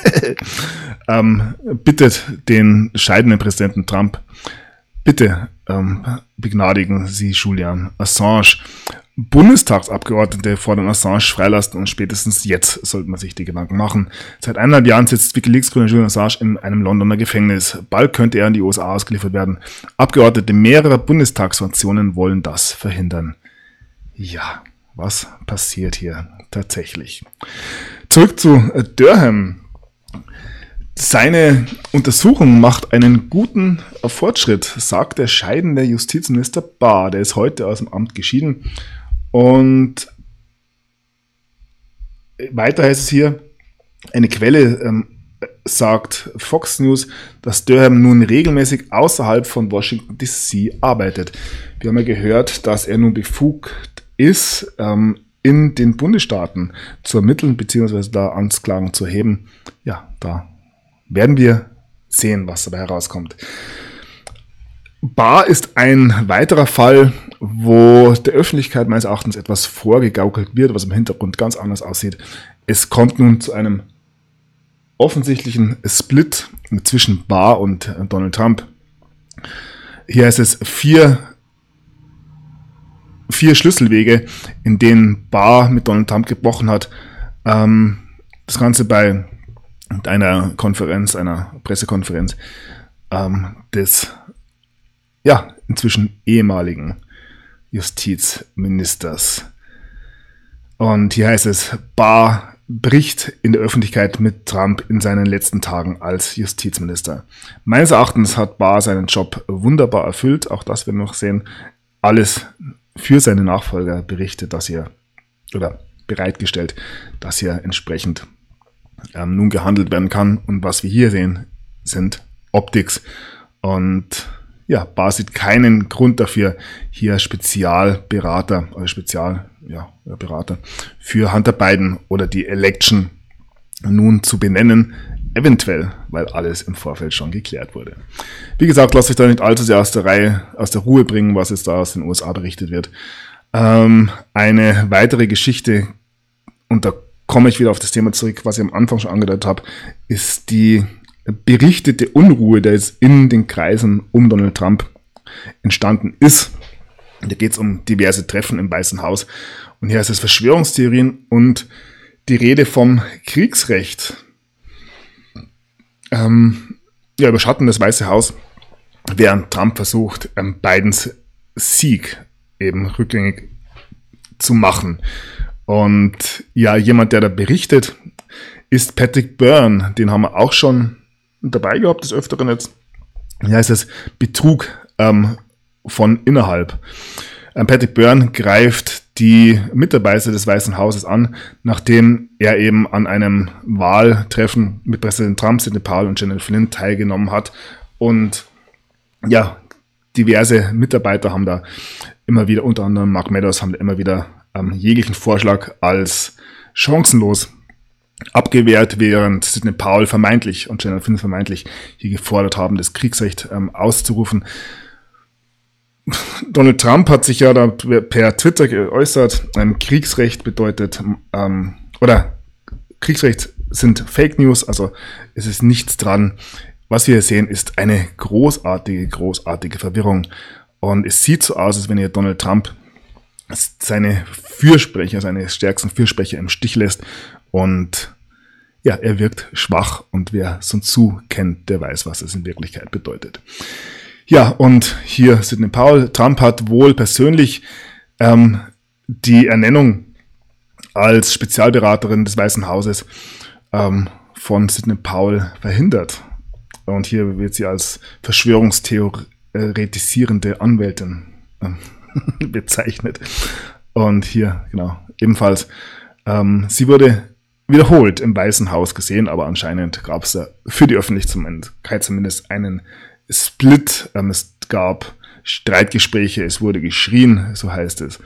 bittet den scheidenden Präsidenten Trump, bitte begnadigen Sie Julian Assange. Bundestagsabgeordnete fordern Assange freilassen und spätestens jetzt sollte man sich die Gedanken machen. Seit 1,5 Jahren sitzt WikiLeaks-Gründer Julian Assange in einem Londoner Gefängnis. Bald könnte er in die USA ausgeliefert werden. Abgeordnete mehrerer Bundestagsfraktionen wollen das verhindern. Ja, was passiert hier tatsächlich? Zurück zu Durham. Seine Untersuchung macht einen guten Fortschritt, sagt der scheidende Justizminister Barr. Der ist heute aus dem Amt geschieden. Und weiter heißt es hier, eine Quelle sagt Fox News, dass Durham nun regelmäßig außerhalb von Washington DC arbeitet. Wir haben ja gehört, dass er nun befugt ist, in den Bundesstaaten zu ermitteln, beziehungsweise da Anklagen zu erheben. Ja, da werden wir sehen, was dabei herauskommt. Barr ist ein weiterer Fall, wo der Öffentlichkeit meines Erachtens etwas vorgegaukelt wird, was im Hintergrund ganz anders aussieht. Es kommt nun zu einem offensichtlichen Split zwischen Barr und Donald Trump. Hier heißt es vier Schlüsselwege, in denen Barr mit Donald Trump gebrochen hat. Das Ganze bei einer Pressekonferenz des inzwischen ehemaligen Justizministers. Und hier heißt es, Barr bricht in der Öffentlichkeit mit Trump in seinen letzten Tagen als Justizminister. Meines Erachtens hat Barr seinen Job wunderbar erfüllt, auch das werden wir noch sehen. Alles für seine Nachfolger bereitgestellt, dass hier entsprechend nun gehandelt werden kann. Und was wir hier sehen, sind Optics. Und ja, Barr sieht keinen Grund dafür, hier Berater für Hunter Biden oder die Election nun zu benennen, eventuell, weil alles im Vorfeld schon geklärt wurde. Wie gesagt, lasst euch da nicht allzu sehr aus der Ruhe bringen, was jetzt da aus den USA berichtet wird. Eine weitere Geschichte, und da komme ich wieder auf das Thema zurück, was ich am Anfang schon angedeutet habe, ist die berichtete Unruhe, der jetzt in den Kreisen um Donald Trump entstanden ist. Da geht es um diverse Treffen im Weißen Haus. Und hier heißt es Verschwörungstheorien und die Rede vom Kriegsrecht. Überschatten das Weiße Haus, während Trump versucht, Bidens Sieg eben rückgängig zu machen. Und ja, jemand, der da berichtet, ist Patrick Byrne. Den haben wir auch schon dabei gehabt, des Öfteren jetzt. Hier heißt es Betrug von innerhalb. Patrick Byrne greift die Mitarbeiter des Weißen Hauses an, nachdem er eben an einem Wahltreffen mit Präsident Trump, Sidney Powell und General Flynn teilgenommen hat. Und ja, diverse Mitarbeiter haben da immer wieder, unter anderem Mark Meadows, haben da immer wieder jeglichen Vorschlag als chancenlos abgewehrt, während Sidney Powell vermeintlich und General Flynn vermeintlich hier gefordert haben, das Kriegsrecht auszurufen. Donald Trump hat sich ja da per Twitter geäußert, Kriegsrecht bedeutet, Kriegsrecht sind Fake News, also es ist nichts dran. Was wir hier sehen, ist eine großartige Verwirrung. Und es sieht so aus, als wenn hier Donald Trump seine stärksten Fürsprecher im Stich lässt. Und ja, er wirkt schwach, und wer Sun Tzu kennt, der weiß, was es in Wirklichkeit bedeutet. Ja, und hier Sidney Powell. Trump hat wohl persönlich die Ernennung als Spezialberaterin des Weißen Hauses von Sidney Powell verhindert. Und hier wird sie als verschwörungstheoretisierende Anwältin bezeichnet. Und hier, genau, ebenfalls. Sie wurde wiederholt im Weißen Haus gesehen, aber anscheinend gab es da für die Öffentlichkeit zumindest einen Split. Es gab Streitgespräche, es wurde geschrien, so heißt es.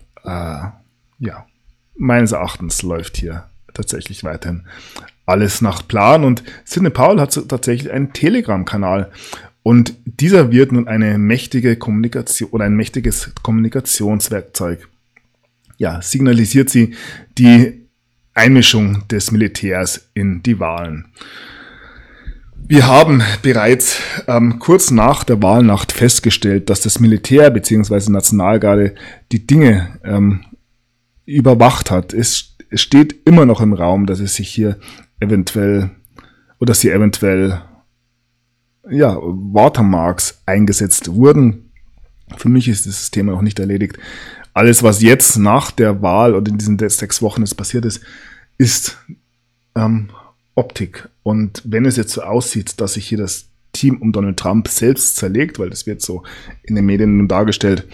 Meines Erachtens läuft hier tatsächlich weiterhin alles nach Plan. Und Sidney Powell hat tatsächlich einen Telegram-Kanal. Und dieser wird nun eine mächtige Kommunikation oder ein mächtiges Kommunikationswerkzeug. Ja, signalisiert sie die Einmischung des Militärs in die Wahlen. Wir haben bereits kurz nach der Wahlnacht festgestellt, dass das Militär bzw. Nationalgarde die Dinge überwacht hat. Es steht immer noch im Raum, dass es sich hier eventuell Watermarks eingesetzt wurden. Für mich ist dieses Thema noch nicht erledigt. Alles, was jetzt nach der Wahl oder in diesen 6 Wochen jetzt passiert ist Optik. Und wenn es jetzt so aussieht, dass sich hier das Team um Donald Trump selbst zerlegt, weil das wird so in den Medien dargestellt,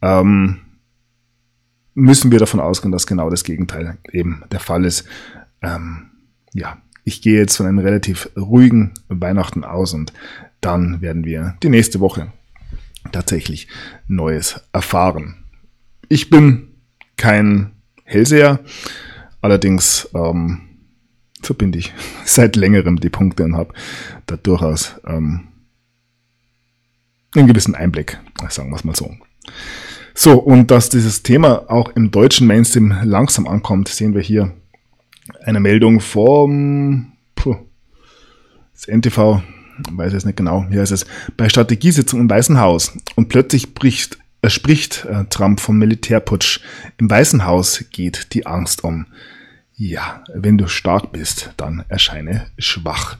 müssen wir davon ausgehen, dass genau das Gegenteil eben der Fall ist. Ich gehe jetzt von einem relativ ruhigen Weihnachten aus, und dann werden wir die nächste Woche tatsächlich Neues erfahren. Ich bin kein Hellseher. Allerdings verbinde ich seit längerem die Punkte und habe da durchaus einen gewissen Einblick, sagen wir es mal so. So, und dass dieses Thema auch im deutschen Mainstream langsam ankommt, sehen wir hier eine Meldung vom das NTV, weiß es nicht genau, hier ist es, bei Strategiesitzung im Weißen Haus und plötzlich spricht Trump vom Militärputsch. Im Weißen Haus geht die Angst um. Ja, wenn du stark bist, dann erscheine schwach.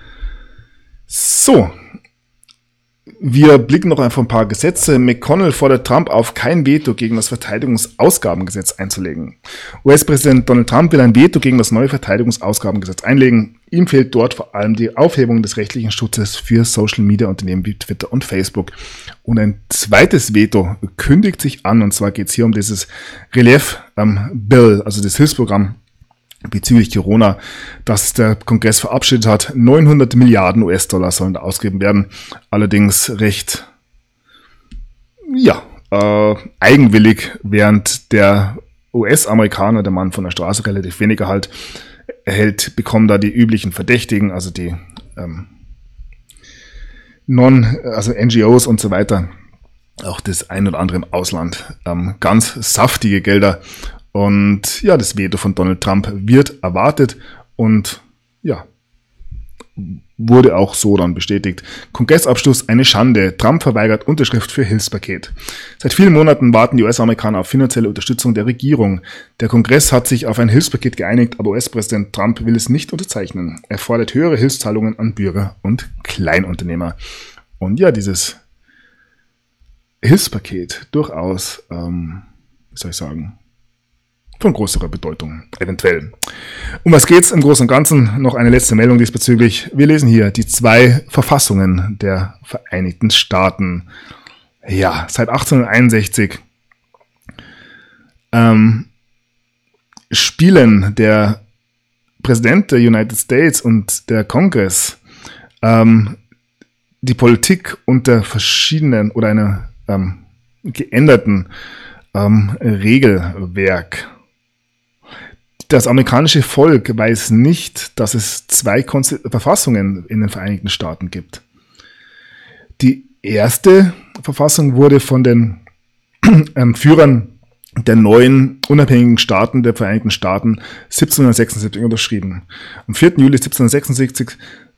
So, wir blicken noch auf ein paar Gesetze. McConnell fordert Trump auf, kein Veto gegen das Verteidigungsausgabengesetz einzulegen. US-Präsident Donald Trump will ein Veto gegen das neue Verteidigungsausgabengesetz einlegen. Ihm fehlt dort vor allem die Aufhebung des rechtlichen Schutzes für Social-Media-Unternehmen wie Twitter und Facebook. Und ein zweites Veto kündigt sich an, und zwar geht es hier um dieses Relief-Bill, also das Hilfsprogramm bezüglich Corona, das der Kongress verabschiedet hat. 900 Milliarden US-Dollar sollen da ausgegeben werden. Allerdings recht, eigenwillig, während der US-Amerikaner, der Mann von der Straße, relativ weniger halt erhält, bekommen da die üblichen Verdächtigen, also die NGOs und so weiter, auch das ein oder andere im Ausland, ganz saftige Gelder. Und ja, das Veto von Donald Trump wird erwartet und ja, wurde auch so dann bestätigt. Kongressabschluss eine Schande. Trump verweigert Unterschrift für Hilfspaket. Seit vielen Monaten warten die US-Amerikaner auf finanzielle Unterstützung der Regierung. Der Kongress hat sich auf ein Hilfspaket geeinigt, aber US-Präsident Trump will es nicht unterzeichnen. Er fordert höhere Hilfszahlungen an Bürger und Kleinunternehmer. Und ja, dieses Hilfspaket durchaus, von größerer Bedeutung, eventuell. Um was geht's im Großen und Ganzen? Noch eine letzte Meldung diesbezüglich. Wir lesen hier die 2 Verfassungen der Vereinigten Staaten. Ja, seit 1861 spielen der Präsident der United States und der Kongress die Politik unter verschiedenen oder einer geänderten Regelwerk. Das amerikanische Volk weiß nicht, dass es 2 Verfassungen in den Vereinigten Staaten gibt. Die erste Verfassung wurde von den Führern der neuen unabhängigen Staaten der Vereinigten Staaten 1776 unterschrieben. Am 4. Juli 1776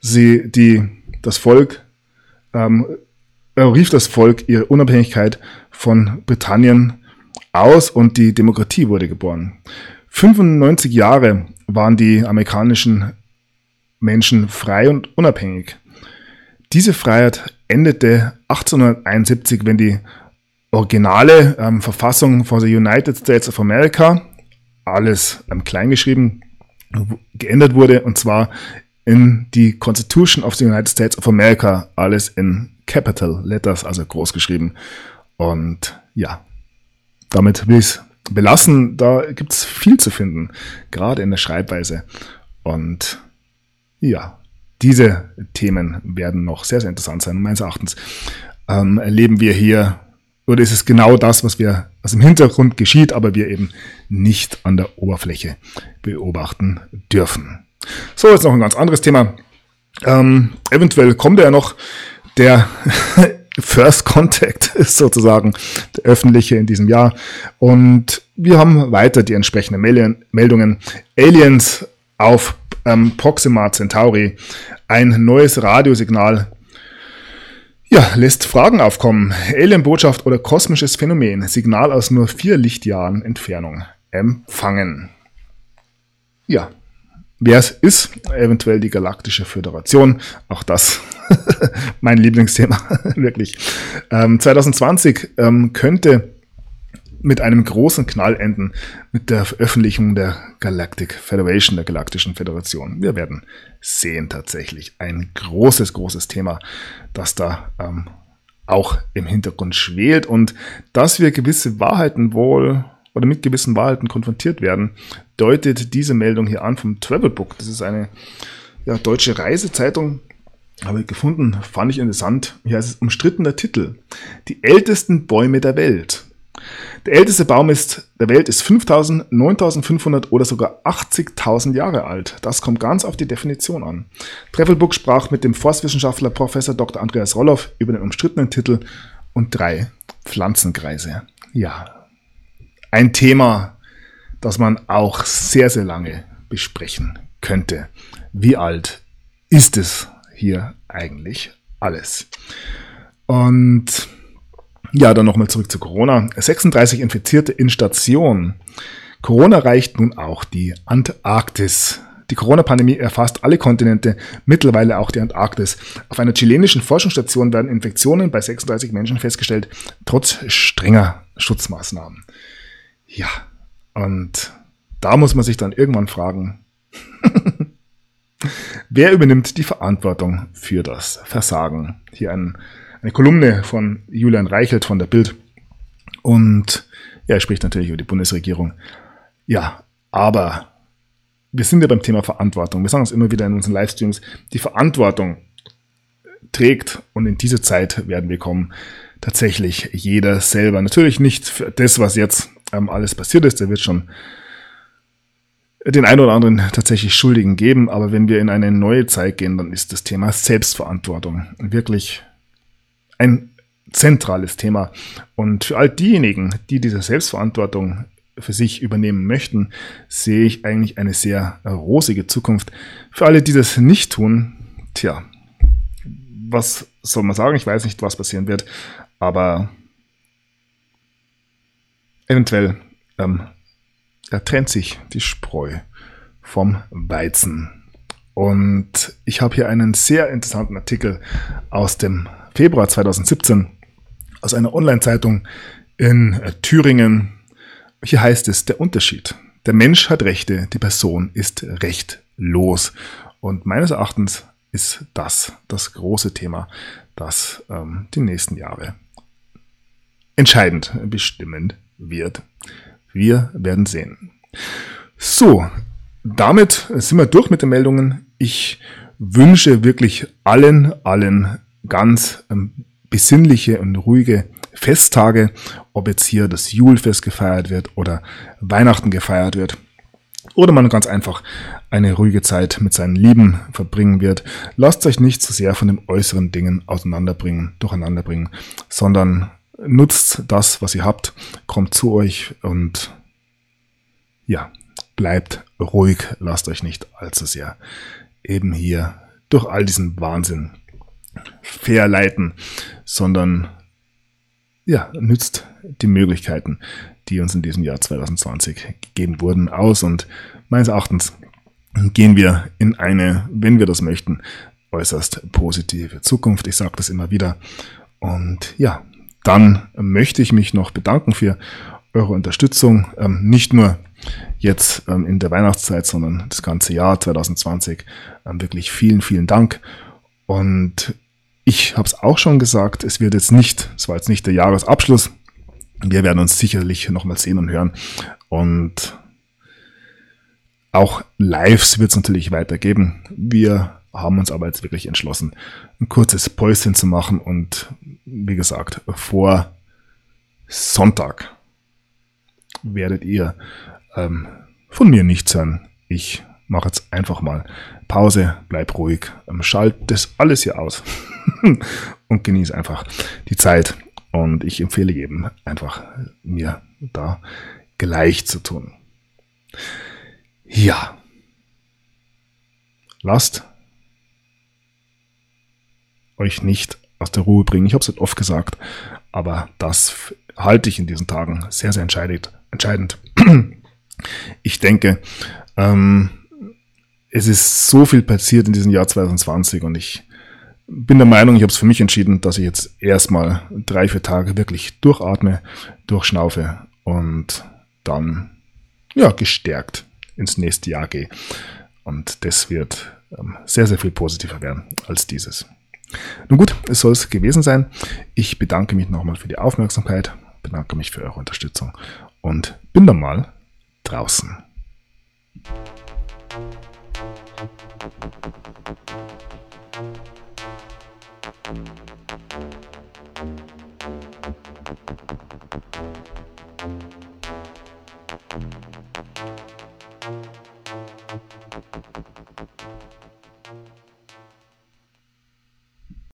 rief das Volk ihre Unabhängigkeit von Britannien aus und die Demokratie wurde geboren. 95 Jahre waren die amerikanischen Menschen frei und unabhängig. Diese Freiheit endete 1871, wenn die originale Verfassung von der United States of America, alles klein geschrieben, geändert wurde, und zwar in die Constitution of the United States of America, alles in Capital Letters, also groß geschrieben. Und ja, damit will ich es belassen. Da gibt es viel zu finden, gerade in der Schreibweise. Und ja, diese Themen werden noch sehr, sehr interessant sein. Und meines Erachtens erleben wir hier, oder ist es genau das, was im Hintergrund geschieht, aber wir eben nicht an der Oberfläche beobachten dürfen. So, jetzt noch ein ganz anderes Thema. Eventuell kommt ja noch der First Contact ist sozusagen der öffentliche in diesem Jahr. Und wir haben weiter die entsprechenden Meldungen. Aliens auf Proxima Centauri. Ein neues Radiosignal lässt Fragen aufkommen. Alien-Botschaft oder kosmisches Phänomen. Signal aus nur 4 Lichtjahren Entfernung empfangen. Ja. Wer es ist, eventuell die Galaktische Föderation, auch das mein Lieblingsthema, wirklich. 2020 könnte mit einem großen Knall enden, mit der Veröffentlichung der Galactic Federation, der Galaktischen Föderation. Wir werden sehen, tatsächlich ein großes, großes Thema, das da auch im Hintergrund schwelt, und dass wir gewisse Wahrheiten mit gewissen Wahrheiten konfrontiert werden, deutet diese Meldung hier an vom Travelbook. Das ist eine deutsche Reisezeitung, habe ich gefunden, fand ich interessant. Hier heißt es: umstrittener Titel: Die ältesten Bäume der Welt. Der älteste Baum der Welt ist 5.000, 9.500 oder sogar 80.000 Jahre alt. Das kommt ganz auf die Definition an. Travelbook sprach mit dem Forstwissenschaftler Prof. Dr. Andreas Roloff über den umstrittenen Titel und 3 Pflanzenkreise. Ja, ein Thema, das man auch sehr, sehr lange besprechen könnte. Wie alt ist es hier eigentlich alles? Und ja, dann nochmal zurück zu Corona. 36 Infizierte in Station. Corona erreicht nun auch die Antarktis. Die Corona-Pandemie erfasst alle Kontinente, mittlerweile auch die Antarktis. Auf einer chilenischen Forschungsstation werden Infektionen bei 36 Menschen festgestellt, trotz strenger Schutzmaßnahmen. Ja, und da muss man sich dann irgendwann fragen, wer übernimmt die Verantwortung für das Versagen? Hier eine Kolumne von Julian Reichelt von der Bild. Und ja, er spricht natürlich über die Bundesregierung. Ja, aber wir sind ja beim Thema Verantwortung. Wir sagen es immer wieder in unseren Livestreams. Die Verantwortung trägt, und in diese Zeit werden wir kommen, tatsächlich jeder selber. Natürlich nicht für das, was jetzt alles passiert ist. Da wird schon den einen oder anderen tatsächlich Schuldigen geben. Aber wenn wir in eine neue Zeit gehen, dann ist das Thema Selbstverantwortung wirklich ein zentrales Thema. Und für all diejenigen, die diese Selbstverantwortung für sich übernehmen möchten, sehe ich eigentlich eine sehr rosige Zukunft. Für alle, die das nicht tun, tja, was soll man sagen? Ich weiß nicht, was passieren wird, aber eventuell trennt sich die Spreu vom Weizen. Und ich habe hier einen sehr interessanten Artikel aus dem Februar 2017 aus einer Online-Zeitung in Thüringen. Hier heißt es, der Unterschied. Der Mensch hat Rechte, die Person ist rechtlos. Und meines Erachtens ist das große Thema, das die nächsten Jahre entscheidend bestimmen wird. Wir werden sehen. So, damit sind wir durch mit den Meldungen. Ich wünsche wirklich allen ganz besinnliche und ruhige Festtage, ob jetzt hier das Julfest gefeiert wird oder Weihnachten gefeiert wird oder man ganz einfach eine ruhige Zeit mit seinen Lieben verbringen wird. Lasst euch nicht zu sehr von den äußeren Dingen durcheinander bringen, sondern nutzt das, was ihr habt, kommt zu euch und ja, bleibt ruhig, lasst euch nicht allzu sehr eben hier durch all diesen Wahnsinn verleiten, sondern ja, nützt die Möglichkeiten, die uns in diesem Jahr 2020 gegeben wurden, aus. Und meines Erachtens gehen wir in eine, wenn wir das möchten, äußerst positive Zukunft. Ich sage das immer wieder. Und ja, dann möchte ich mich noch bedanken für eure Unterstützung. Nicht nur jetzt in der Weihnachtszeit, sondern das ganze Jahr 2020. Wirklich vielen Dank. Und ich habe es auch schon gesagt, es war jetzt nicht der Jahresabschluss. Wir werden uns sicherlich nochmal sehen und hören. Und auch Lives wird es natürlich weitergeben. Wir haben uns aber jetzt wirklich entschlossen, ein kurzes Päuschen zu machen. Und wie gesagt, vor Sonntag werdet ihr von mir nichts hören. Ich mache jetzt einfach mal Pause, bleib ruhig, schalt das alles hier aus und genieße einfach die Zeit. Und ich empfehle jedem einfach, mir da gleich zu tun. Ja, lasst euch nicht aus der Ruhe bringen. Ich habe es halt oft gesagt, aber das halte ich in diesen Tagen sehr, sehr entscheidend. Ich denke, es ist so viel passiert in diesem Jahr 2020 und ich bin der Meinung, ich habe es für mich entschieden, dass ich jetzt erstmal 3-4 Tage wirklich durchatme, durchschnaufe und dann ja gestärkt ins nächste Jahr gehe. Und das wird sehr, sehr viel positiver werden als dieses. Nun gut, es soll es gewesen sein. Ich bedanke mich nochmal für die Aufmerksamkeit, bedanke mich für eure Unterstützung und bin dann mal draußen.